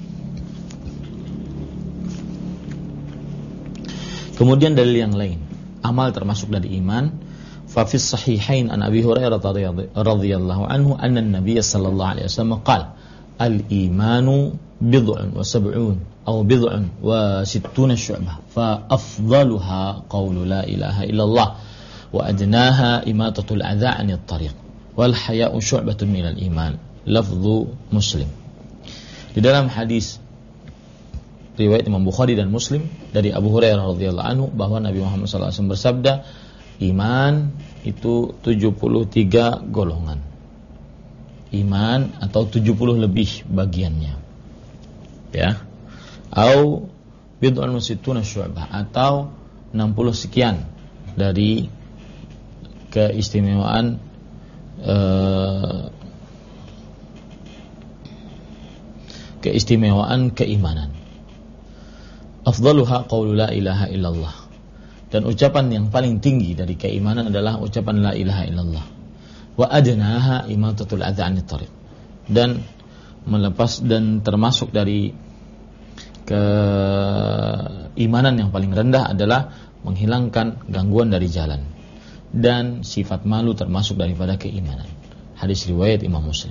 Kemudian dalil yang lain, amal termasuk dari iman. Fa fi sahihain an Abi Hurairah radhiyallahu anhu anna an-nabiy sallallahu alaihi wasallam qala al-imanu bid'un wa sab'un aw bid'un wa sittuna syu'bah fa afdaluha qawlu la ilaha illallah wa adnaha imatatul adza 'anil tariq wal haya'u syu'batun minal iman. Lafzu Muslim. Di dalam hadis riwayat Imam Bukhari dan Muslim dari Abu Hurairah radhiyallahu anhu bahwa Nabi Muhammad sallallahu alaihi wasallam bersabda, iman itu 73 golongan. Iman atau 70 lebih bagiannya. Ya. Au bid'un wa sittuna syu'bah, atau 60 sekian dari keistimewaan keimanan. Afdaluha qaulu la ilaha illallah, dan ucapan yang paling tinggi dari keimanan adalah ucapan la ilaha illallah. Wa adnaha imatatul adza 'anit tariq, dan melepas dan termasuk dari keimanan yang paling rendah adalah menghilangkan gangguan dari jalan, dan sifat malu termasuk daripada keimanan. Hadis riwayat Imam Muslim.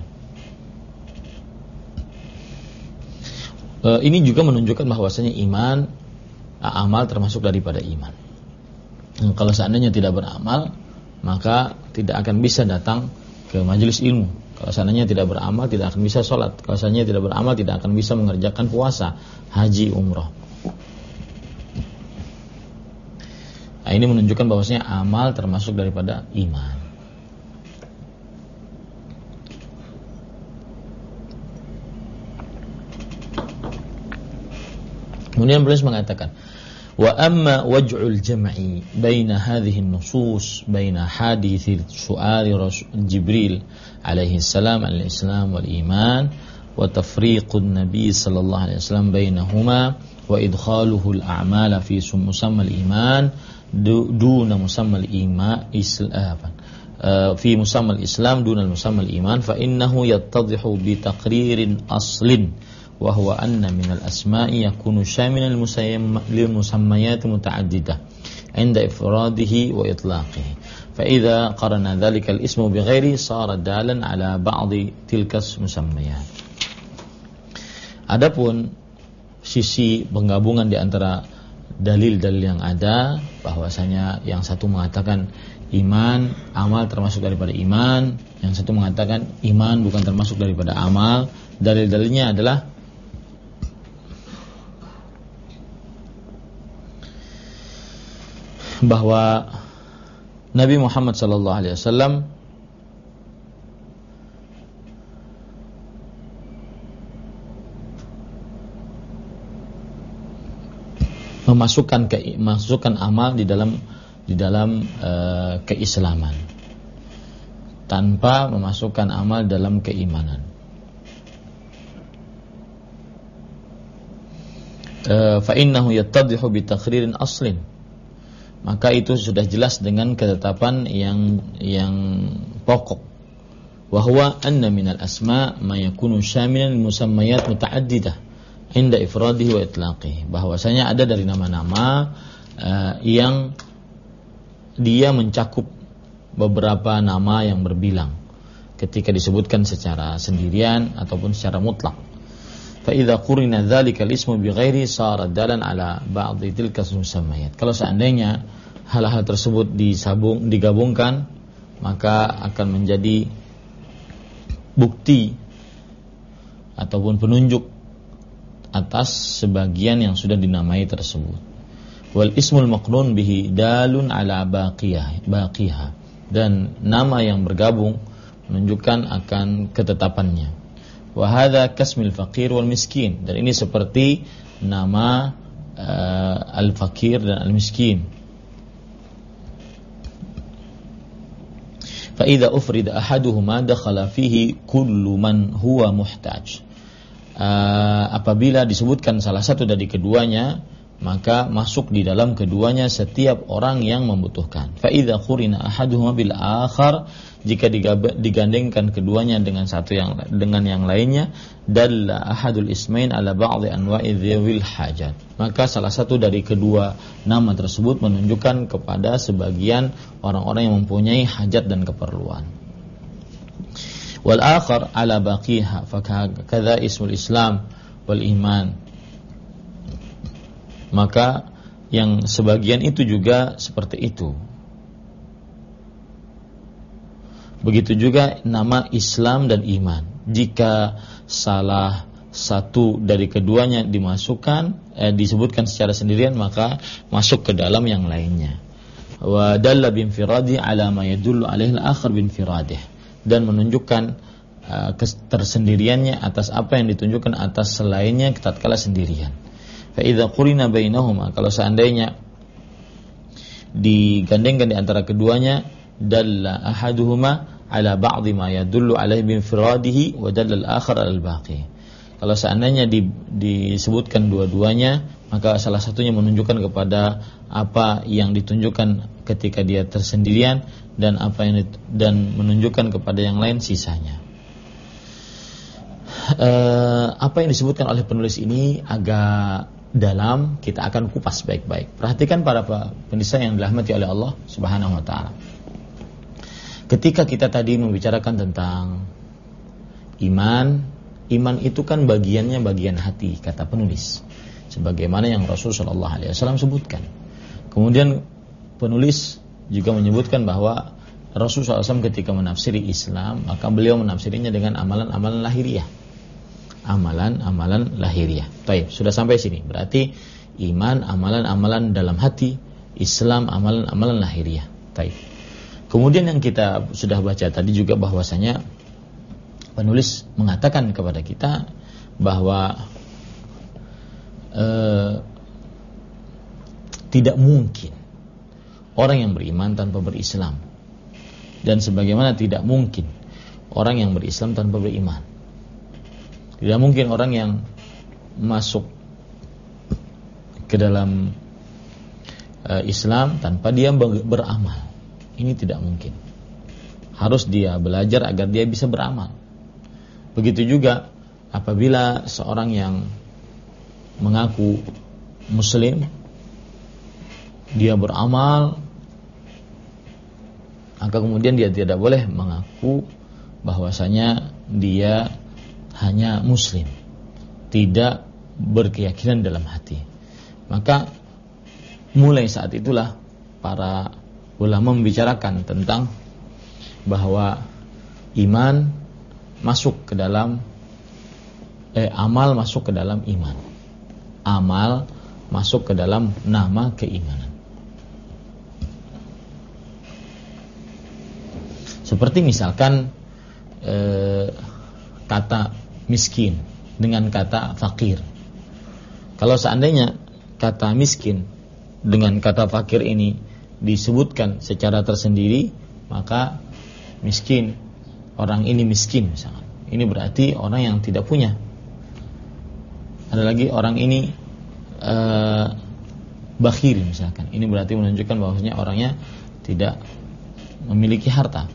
Ini juga menunjukkan bahwasanya iman, amal termasuk daripada iman. Kalau seandainya tidak beramal, maka tidak akan bisa datang ke majelis ilmu. Kalau seandainya tidak beramal, tidak akan bisa sholat. Kalau seandainya tidak beramal, tidak akan bisa mengerjakan puasa, haji, umrah. Nah, ini menunjukkan bahwasanya amal termasuk daripada iman. Kemudian beliau mengatakan, wa amma waj'ul jam'i baina hadhihi an-nusus baina hadithi su'ali Jibril alaihi salam al-Islam wal iman wa tafriqun Nabi sallallahu alaihi wasallam bainahuma wa idkhaluhu al-a'mal fi musamma al-iman duna musamma al-iman fi musammal Islam dunal musammal iman fa innahu yattadhihu bi taqririn aslin wa huwa anna min al-asma'i yakunu syamilan lil musammayat muta'addidah 'inda ifradihi wa itlaqihi fa idza qarana dhalika al-ismu bi ghairi sara dalan 'ala ba'dhi tilka musammayat. Adapun sisi penggabungan di antara dalil-dalil yang ada, bahwasanya yang satu mengatakan iman, amal termasuk daripada iman, yang satu mengatakan iman bukan termasuk daripada amal. Dalil-dalilnya adalah bahwa Nabi Muhammad SAW memasukkan amal di dalam keislaman tanpa memasukkan amal dalam keimanan. Fa innahu yattadhihu bi takhririn aslin, maka itu sudah jelas dengan ketetapan yang pokok. Wa huwa anna minal asma' ma yakunu syamilan musammayat muta'addidah inda ifradihi wa itlaqihi, bahwasanya ada dari nama-nama yang dia mencakup beberapa nama yang berbilang ketika disebutkan secara sendirian ataupun secara mutlak. Fa idza qurina dzalika al-ismu bi ghairi sara dalan ala ba'd tilka musammayat. Kalau seandainya hal-hal tersebut digabungkan, maka akan menjadi bukti ataupun penunjuk atas sebagian yang sudah dinamai tersebut. Wal ismul maqrun bihi dalun ala baqiha, dan nama yang bergabung menunjukkan akan ketetapannya. Wa hadza kasmil faqir wal miskin, dan ini seperti nama al-faqir dan al-miskin. Fa idza ufrida ahaduhuma dakhala fihi kullu man huwa muhtaj. Apabila disebutkan salah satu dari keduanya, maka masuk di dalam keduanya setiap orang yang membutuhkan. Fa idza qurina ahaduhuma bil akhar, jika digandengkan keduanya dengan yang lainnya, dalla ahadul ismain ala ba'dhi anwa'i dzawil hajat, maka salah satu dari kedua nama tersebut menunjukkan kepada sebagian orang-orang yang mempunyai hajat dan keperluan. Wal akhar ala baqiha fakadza ismul Islam wal iman, maka yang sebagian itu juga seperti itu. Begitu juga nama Islam dan iman, jika salah satu dari keduanya disebutkan secara sendirian, maka masuk ke dalam yang lainnya. Wa dalla binfiradi ala ma yadullu alaihi al-akhar binfiradih, dan menunjukkan tersendiriannya atas apa yang ditunjukkan atas selainnya tatkala sendirian. Fa idza qurina bainahuma, kalau seandainya digandengkan di antara keduanya, dalla ahaduhuma ala ba'dhi ma yadullu alaihi binfiradihi wa dalla al-akhar ala al-baqi. Kalau seandainya disebutkan dua-duanya, maka salah satunya menunjukkan kepada apa yang ditunjukkan ketika dia tersendirian, dan dan menunjukkan kepada yang lain sisanya. Apa yang disebutkan oleh penulis ini agak dalam, kita akan kupas baik-baik. Perhatikan para pemirsa yang dirahmati oleh Allah Subhanahu wa taala. Ketika kita tadi membicarakan tentang iman itu kan bagiannya bagian hati, kata penulis, sebagaimana yang Rasul sallallahu alaihi wasallam sebutkan. Kemudian penulis juga menyebutkan bahwa Rasul SAW ketika menafsiri Islam, maka beliau menafsirinya dengan amalan-amalan lahiriah. Amalan-amalan lahiriah. Baik, sudah sampai sini. Berarti iman, amalan-amalan dalam hati, Islam, amalan-amalan lahiriah. Baik. Kemudian yang kita sudah baca tadi juga bahwasanya penulis mengatakan kepada kita bahwa tidak mungkin orang yang beriman tanpa berislam, dan sebagaimana tidak mungkin orang yang berislam tanpa beriman. Tidak mungkin orang yang masuk ke dalam Islam tanpa dia beramal. Ini tidak mungkin. harus dia belajar agar dia bisa beramal. Begitu juga apabila seorang yang mengaku muslim, dia beramal, maka kemudian dia tidak boleh mengaku bahwasanya dia hanya muslim, tidak berkeyakinan dalam hati. Maka mulai saat itulah para ulama membicarakan tentang bahwa iman masuk ke dalam amal masuk ke dalam iman. Amal masuk ke dalam nama keimanan. Seperti misalkan kata miskin dengan kata fakir. Kalau seandainya kata miskin dengan kata fakir ini disebutkan secara tersendiri, maka miskin, orang ini miskin misalkan, ini berarti orang yang tidak punya. Ada lagi orang ini bakhil misalkan, ini berarti menunjukkan bahwasanya orangnya tidak memiliki harta.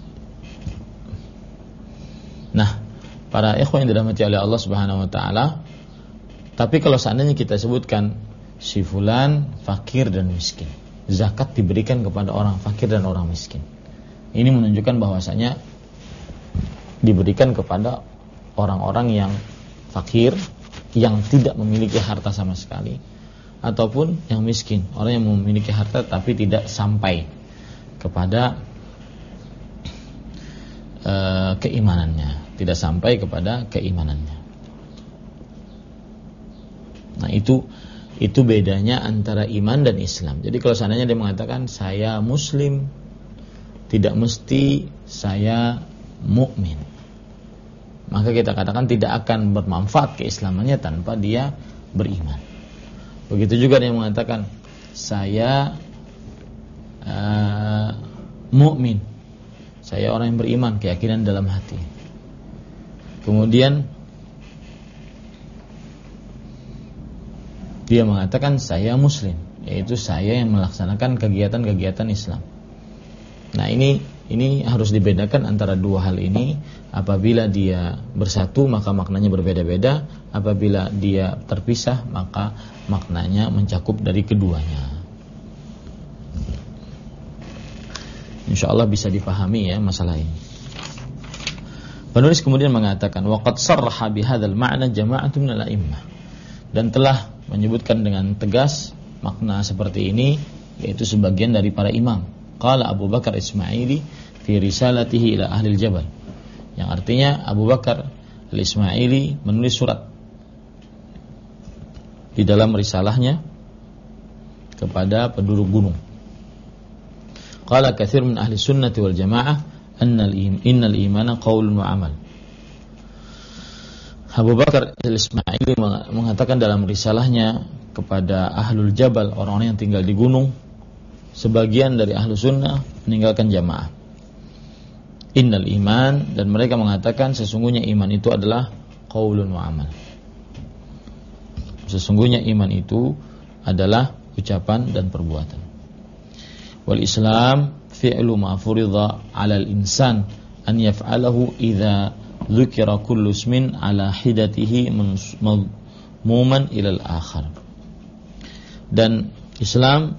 Nah, para ikhwan yang dirahmati oleh Allah Subhanahu wa taala, tapi kalau seandainya kita sebutkan si fulan fakir dan miskin, zakat diberikan kepada orang fakir dan orang miskin, ini menunjukkan bahwasanya diberikan kepada orang-orang yang fakir, yang tidak memiliki harta sama sekali, ataupun yang miskin, orang yang memiliki harta tapi tidak sampai kepada keimanannya, tidak sampai kepada keimanannya. Nah, itu bedanya antara iman dan Islam. Jadi kalau seandainya dia mengatakan saya muslim, tidak mesti saya mukmin, maka kita katakan tidak akan bermanfaat keislamannya tanpa dia beriman. Begitu juga dia mengatakan saya mukmin, saya orang yang beriman, keyakinan dalam hati. Kemudian dia mengatakan saya muslim, yaitu saya yang melaksanakan kegiatan-kegiatan Islam. Nah, ini harus dibedakan antara dua hal ini. Apabila dia bersatu maka maknanya berbeda-beda, apabila dia terpisah maka maknanya mencakup dari keduanya. InsyaAllah bisa dipahami ya masalah ini. Penulis kemudian mengatakan waqad sarraha bihadzal ma'na jama'atun minal a'immah, dan telah menyebutkan dengan tegas makna seperti ini yaitu sebagian dari para imam. Qala Abu Bakar Ismaili fi risalatihi ila ahli al-jabal, yang artinya Abu Bakar al-Ismaili menulis surat di dalam risalahnya kepada penduduk gunung. Qala katsir min ahli sunnati wal jamaah innal imana qaulun wa amal. Abu Bakar al-Ismaili mengatakan dalam risalahnya kepada ahlul jabal, orang-orang yang tinggal di gunung, sebagian dari ahlu sunnah meninggalkan jamaah. Innal iman, dan mereka mengatakan sesungguhnya iman itu adalah qaulun wa amal. Sesungguhnya iman itu adalah ucapan dan perbuatan. Wal Islam fi'lu ma furidha 'alal insan an yaf'alahu idza dzukira kullu ismin 'ala hidatihi madmuman ila al-akhar. Dan Islam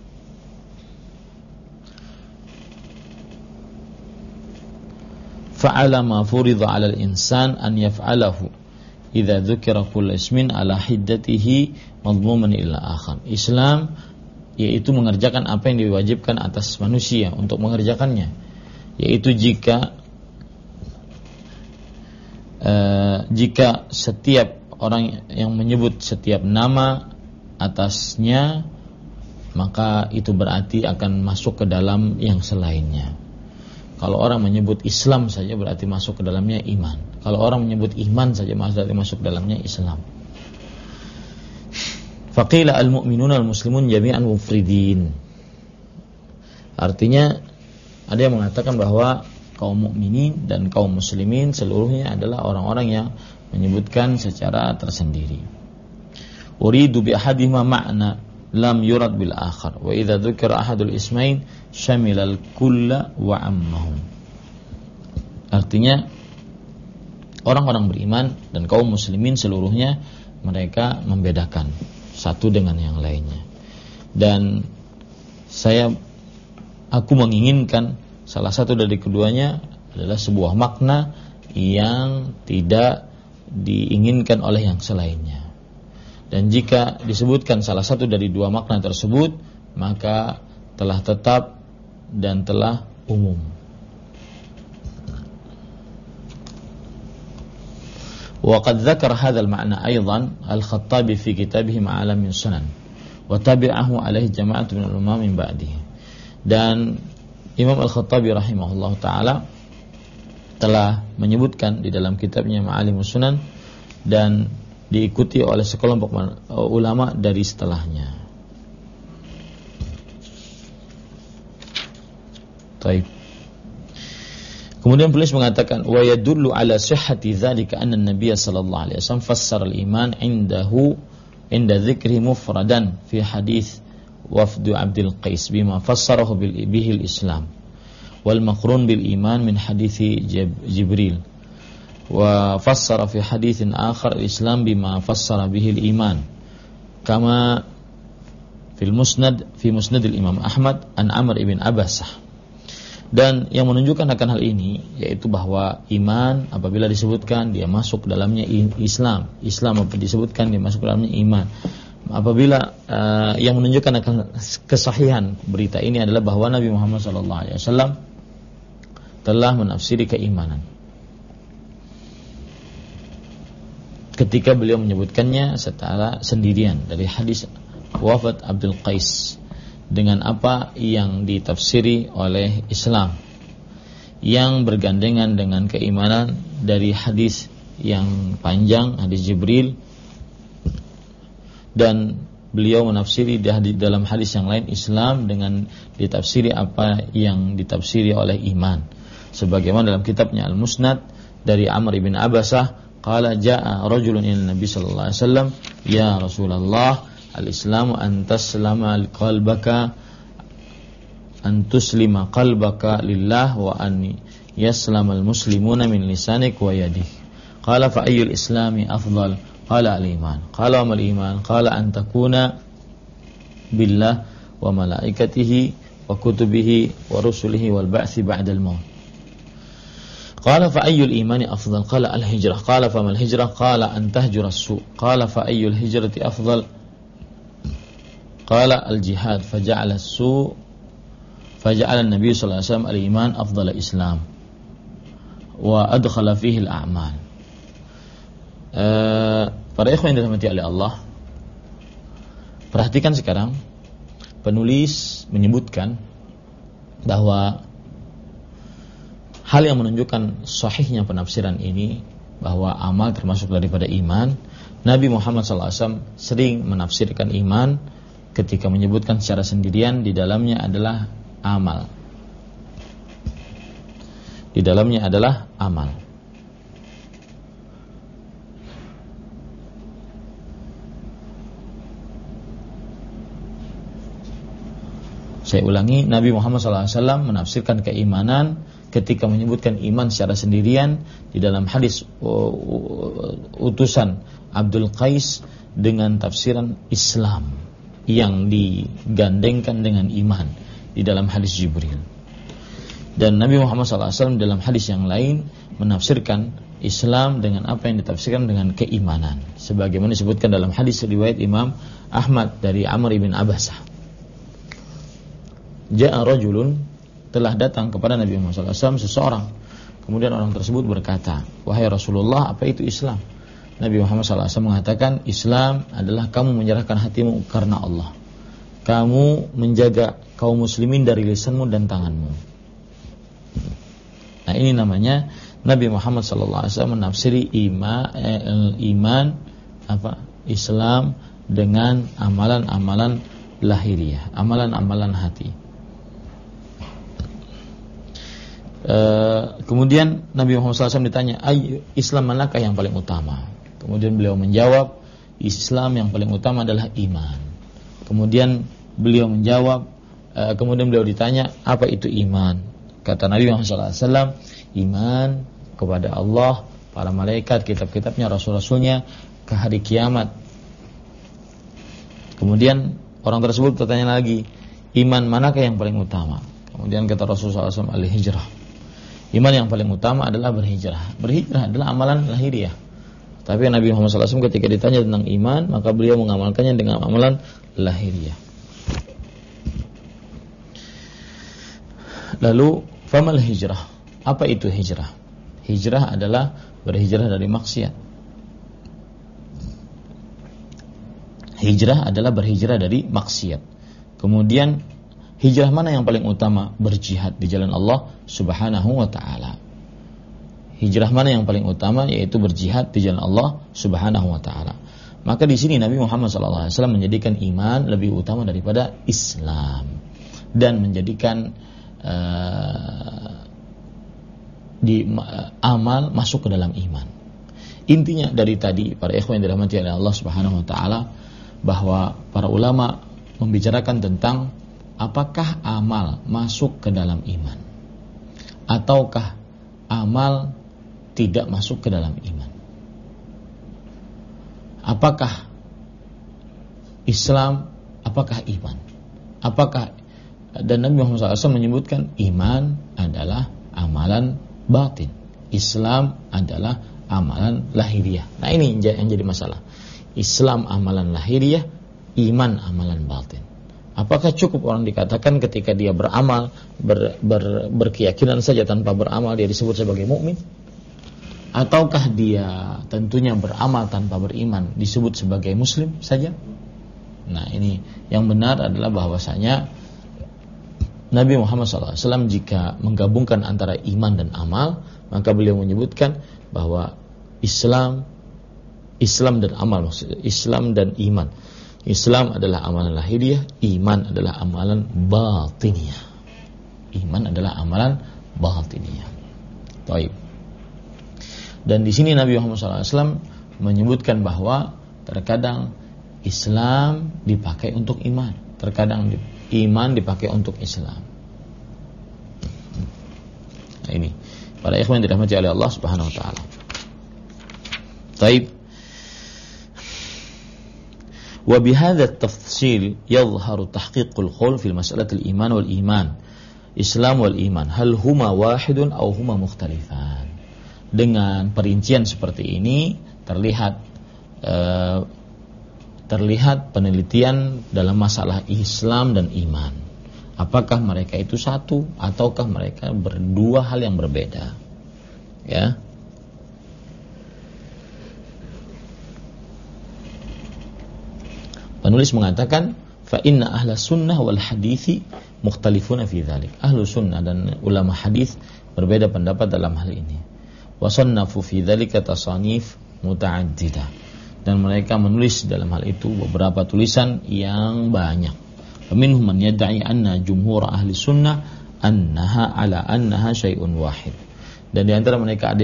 fa'ala ma furidha 'alal insan an yaf'alahu idza dzukira kullu ismin 'ala hidatihi madmuman ila al-akhar. Islam yaitu mengerjakan apa yang diwajibkan atas manusia untuk mengerjakannya, yaitu jika setiap orang yang menyebut setiap nama atasnya, maka itu berarti akan masuk ke dalam yang selainnya. Kalau orang menyebut Islam saja berarti masuk ke dalamnya iman. Kalau orang menyebut iman saja berarti masuk ke dalamnya Islam. Faqila al-mu'minuna al-muslimun jami'an mufridin. Artinya ada yang mengatakan bahwa kaum mukminin dan kaum muslimin seluruhnya adalah orang-orang yang menyebutkan secara tersendiri. Uridu bi ahadihima ma'na lam yurad bil akhar wa idza dzukira ahadul ismain shamilal kulla wa ammahum. Artinya orang-orang beriman dan kaum muslimin seluruhnya mereka membedakan satu dengan yang lainnya. Dan aku menginginkan salah satu dari keduanya adalah sebuah makna yang tidak diinginkan oleh yang selainnya. Dan jika disebutkan salah satu dari dua makna tersebut, maka telah tetap dan telah umum. وقد ذكر هذا المعنى أيضا الخطابي في كتابه معالم السنن وتبعه عليه جماعة من العلماء من بعده. Dan Imam Al-Khattabi rahimahullah ta'ala telah menyebutkan di dalam kitabnya Ma'alimus Sunan dan diikuti oleh sekelompok ulama dari setelahnya. Baik. Kemudian penulis mengatakan wa yadullu ala sihhati dzalika anna an-nabiy sallallahu alaihi wasallam fassara al-iman inda dzikri mufradan fi hadits wafd Abdul Qais bima fassarahu bihi al-Islam wal maqrun bil iman min hadits Jibril wa fassara fi haditsin akhar al-Islam bima fassara bihi al-iman kama fi musnad al-Imam Ahmad an Amr ibn Abasah. Dan yang menunjukkan akan hal ini yaitu bahwa iman apabila disebutkan dia masuk dalamnya Islam apabila disebutkan dia masuk dalamnya iman. Apabila yang menunjukkan akan kesahihan berita ini adalah bahwa Nabi Muhammad SAW telah menafsiri keimanan ketika beliau menyebutkannya secara sendirian dari hadis wafat Abdul Qais dengan apa yang ditafsiri oleh Islam yang bergandengan dengan keimanan dari hadis yang panjang, hadis Jibril, dan beliau menafsiri dalam hadis yang lain Islam dengan ditafsiri apa yang ditafsiri oleh iman. Sebagaimana dalam kitabnya Al-Musnad dari Amr ibn Abasah, qala jaa rajulun ila Nabi sallallahu alaihi wasallam, ya Rasulullah, al-Islamu an taslama qalbaka an tuslima qalbaka lillah wa an yaslamal muslimuna min lisanik wa yadik. Qala fa ayyul islami afdal? Qala al-iman. Qala wa mal iman? Qala an takuna billah wa malaikatihi wa kutubihi wa rusulihi wal ba'thi ba'da al-maut. Qala fa ayyul imani afdal? Qala al-hijrah. Qala fa mal hijrah? Qala an tahjura as-su'. Qala fa ayyul hijrati afdal? Qala al-jihad. Faja'ala as-su' faja'ala an-nabiy sallallahu alaihi wasallam al-iman afdal Islam wa adkhala fihi al-a'mal. Para ikhwan yang dirahmati oleh Allah, perhatikan sekarang penulis menyebutkan bahwa hal yang menunjukkan sahihnya penafsiran ini bahwa amal termasuk daripada iman. Nabi Muhammad SAW sering menafsirkan iman ketika menyebutkan secara sendirian di dalamnya adalah amal. Di dalamnya adalah amal. Saya ulangi, Nabi Muhammad SAW menafsirkan keimanan ketika menyebutkan iman secara sendirian di dalam hadis utusan Abdul Qais dengan tafsiran Islam yang digandengkan dengan iman di dalam hadis Jibril. Dan Nabi Muhammad SAW dalam hadis yang lain menafsirkan Islam dengan apa yang ditafsirkan dengan keimanan, sebagaimana disebutkan dalam hadis riwayat Imam Ahmad dari Amr ibn Abasah. Ja'a rajulun, telah datang kepada Nabi Muhammad SAW seseorang. Kemudian orang tersebut berkata, wahai Rasulullah, apa itu Islam? Nabi Muhammad SAW mengatakan, Islam adalah kamu menyerahkan hatimu karena Allah. Kamu menjaga kaum muslimin dari lisanmu dan tanganmu. Nah, ini namanya Nabi Muhammad SAW menafsiri iman Islam dengan amalan-amalan lahiriah, amalan-amalan hati. Kemudian Nabi Muhammad SAW ditanya, Islam manakah yang paling utama? Kemudian beliau menjawab, Islam yang paling utama adalah iman. Kemudian beliau menjawab, kemudian beliau ditanya, apa itu iman? Kata Nabi Muhammad SAW, iman kepada Allah, para malaikat, kitab-kitabnya, rasul-rasulnya, ke hari kiamat. Kemudian orang tersebut bertanya lagi, iman manakah yang paling utama? Kemudian kata Rasulullah SAW, al-hijrah. Iman yang paling utama adalah berhijrah. Berhijrah adalah amalan lahiriah. Tapi Nabi Muhammad SAW ketika ditanya tentang iman, maka beliau mengamalkannya dengan amalan lahiriah. Lalu, famal hijrah? Apa itu hijrah? Hijrah adalah berhijrah dari maksiat. Hijrah adalah berhijrah dari maksiat. Kemudian hijrah mana yang paling utama? Berjihad di jalan Allah Subhanahu wa taala. Hijrah mana yang paling utama? Yaitu berjihad di jalan Allah Subhanahu wa taala. Maka di sini Nabi Muhammad SAW menjadikan iman lebih utama daripada Islam dan menjadikan amal masuk ke dalam iman. Intinya dari tadi para ikhwan yang dirahmati oleh Allah Subhanahu wa taala, bahwa para ulama membicarakan tentang apakah amal masuk ke dalam iman ataukah amal tidak masuk ke dalam iman. Apakah Islam, apakah iman? Apakah, dan Nabi Muhammad SAW menyebutkan iman adalah amalan batin, Islam adalah amalan lahiriah. Nah ini yang jadi masalah. Islam amalan lahiriah, iman amalan batin. Apakah cukup orang dikatakan ketika dia beramal, berkeyakinan saja tanpa beramal dia disebut sebagai mukmin? Ataukah dia tentunya beramal tanpa beriman disebut sebagai muslim saja? Nah ini yang benar adalah bahwasanya Nabi Muhammad SAW jika menggabungkan antara iman dan amal, maka beliau menyebutkan bahwa Islam dan amal, Islam dan iman. Islam adalah amalan lahiriah, iman adalah amalan batiniah. Iman adalah amalan batiniah. Baik. Dan di sini Nabi Muhammad SAW menyebutkan bahwa terkadang Islam dipakai untuk iman, terkadang iman dipakai untuk Islam. Nah ini para ikhwan yang dirahmati oleh Allah Subhanahu wa taala. Baik. Wa bihadza at-tafsil yadhharu tahqiqul qaul fi mas'alatil iman wal iman. Islam wal iman hal huma wahidun aw huma mukhtalifan. Dengan perincian seperti ini terlihat penelitian dalam masalah Islam dan iman. Apakah mereka itu satu ataukah mereka berdua hal yang berbeda? Ya. Penulis mengatakan fa inna ahla sunnah wal hadithi mukhtalifuna fi dzalik. Ahlu sunnah dan ulama hadis berbeda pendapat dalam hal ini. Wa sannafu fi dzalika tasanif muta'addidah. Dan mereka menulis dalam hal itu beberapa tulisan yang banyak. Faminhum man yad'i anna jumhur ahli sunnah annaha syai'un wahid. Dan di antara mereka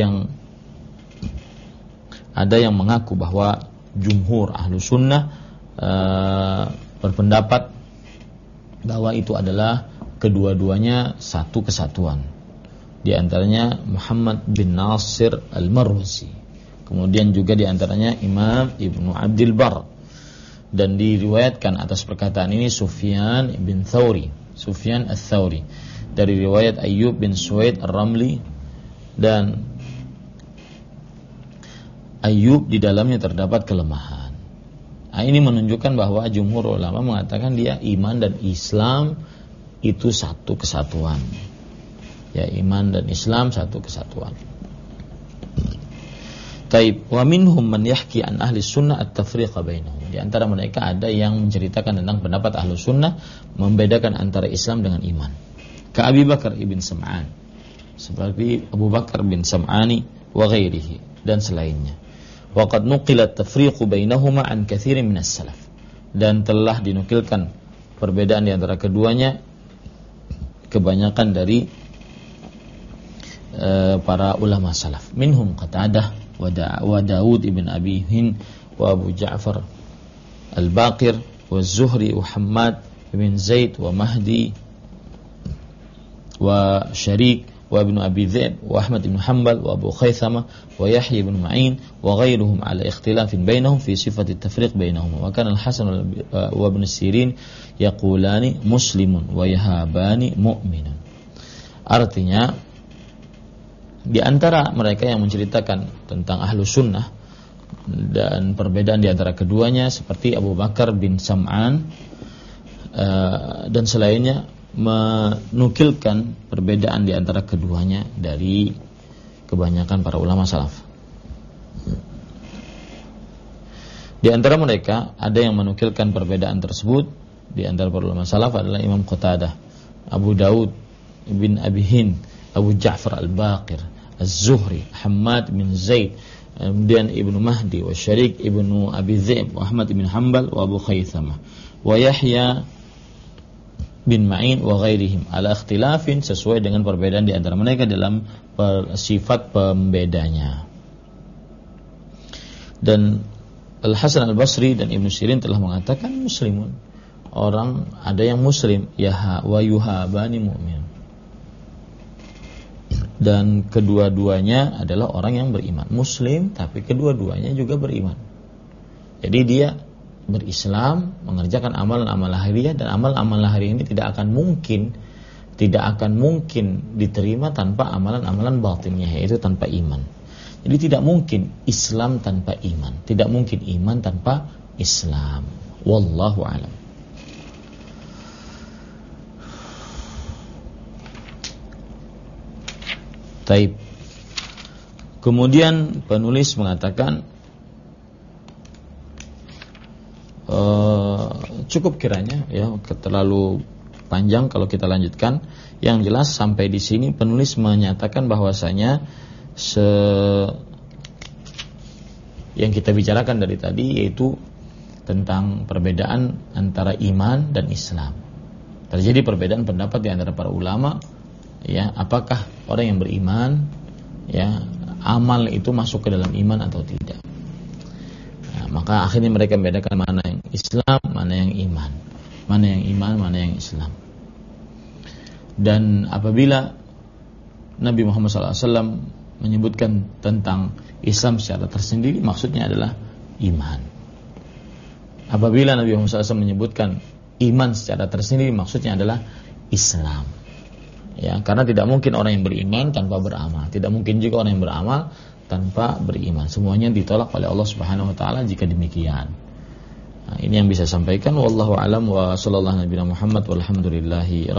ada yang mengaku bahwa jumhur ahli sunnah berpendapat bahwa itu adalah kedua-duanya satu kesatuan. Di antaranya Muhammad bin Nasir al-Marwazi. Kemudian juga di antaranya Imam Ibnu Abdul Bar. Dan diriwayatkan atas perkataan ini Sufyan bin Thawri, Sufyan al-Thawri. Dari riwayat Ayyub bin Suwaid al-Ramli, dan Ayyub di dalamnya terdapat kelemahan. Nah, ini menunjukkan bahwa jumhur ulama mengatakan dia iman dan Islam itu satu kesatuan. Ya, iman dan Islam satu kesatuan. Taib, wa minhum man yahki an ahli sunnah at-tafriqa bainahum. Di antara mereka ada yang menceritakan tentang pendapat ahli sunnah membedakan antara Islam dengan iman. Ka Abi Bakar ibn Sam'an, seperti Abu Bakar bin Sam'ani wa ghairihi, dan selainnya. Wa qad nuqila at-tafriqu bainahuma an katsirin minas salaf. Dan telah dinukilkan perbedaan di antara keduanya kebanyakan dari para ulama salaf. Minhum Qatadah wa Daud ibn Abi Hind wa Abu Ja'far al-Baqir wa Zuhri wa Hammad ibn Zaid wa Mahdi wa Sharik wa Ibnu Abi Dzib wa Ahmad bin Hanbal wa Abu Khaythamah wa Yahya bin Ma'in wa ghairuhum ala ikhtilafin bainahum fi sifat at-tafriq bainahum wa kana al-Hasan wa Ibn Sirin yaqulani muslimun wa yahabani mu'minun. Artinya di antara mereka yang menceritakan tentang ahlu sunnah dan perbedaan di antara keduanya seperti Abu Bakar bin Sam'an dan selainnya menukilkan perbedaan di antara keduanya dari kebanyakan para ulama salaf. Di antara mereka ada yang menukilkan perbedaan tersebut di antara para ulama salaf adalah Imam Qatadah, Abu Daud bin Abi Hind, Abu Ja'far al-Baqir, Az-Zuhri, Hammad bin Zaid, kemudian Ibnu Mahdi wa Syarik Ibnu Abi Dzib wa Ahmad bin Hanbal wa Abu Khaythamah wa Yahya bin Ma'in wa ghairihim ala ikhtilafin, sesuai dengan perbedaan di antara mereka dalam sifat pembedanya. Dan Al-Hasan Al-Basri dan Ibnu Sirin telah mengatakan muslimun, orang ada yang muslim, wa yuhabani mu'min, dan kedua-duanya adalah orang yang beriman, muslim tapi kedua-duanya juga beriman. Jadi dia berislam, mengerjakan amalan-amal lahiriah, dan amal-amal lahiriah ini tidak akan mungkin diterima tanpa amalan-amalan batinnya, yaitu tanpa iman. Jadi tidak mungkin Islam tanpa iman, tidak mungkin iman tanpa Islam. Wallahu a'lam. Taib. Kemudian penulis mengatakan cukup kiranya ya, terlalu panjang kalau kita lanjutkan. Yang jelas sampai di sini penulis menyatakan bahwasanya yang kita bicarakan dari tadi yaitu tentang perbedaan antara iman dan Islam. Terjadi perbedaan pendapat di antara para ulama, ya, apakah orang yang beriman, ya, amal itu masuk ke dalam iman atau tidak. Nah, maka akhirnya mereka membedakan mana yang Islam, mana yang iman, mana yang iman, mana yang Islam. Dan apabila Nabi Muhammad SAW menyebutkan tentang Islam secara tersendiri, maksudnya adalah iman. Apabila Nabi Muhammad SAW menyebutkan iman secara tersendiri, maksudnya adalah Islam. Ya, karena tidak mungkin orang yang beriman tanpa beramal, tidak mungkin juga orang yang beramal tanpa beriman. Semuanya ditolak oleh Allah Subhanahu wa taala jika demikian. Nah, ini yang bisa sampaikan. Wallahu a'lam wa sallallahu nabiyana Muhammad walhamdulillahi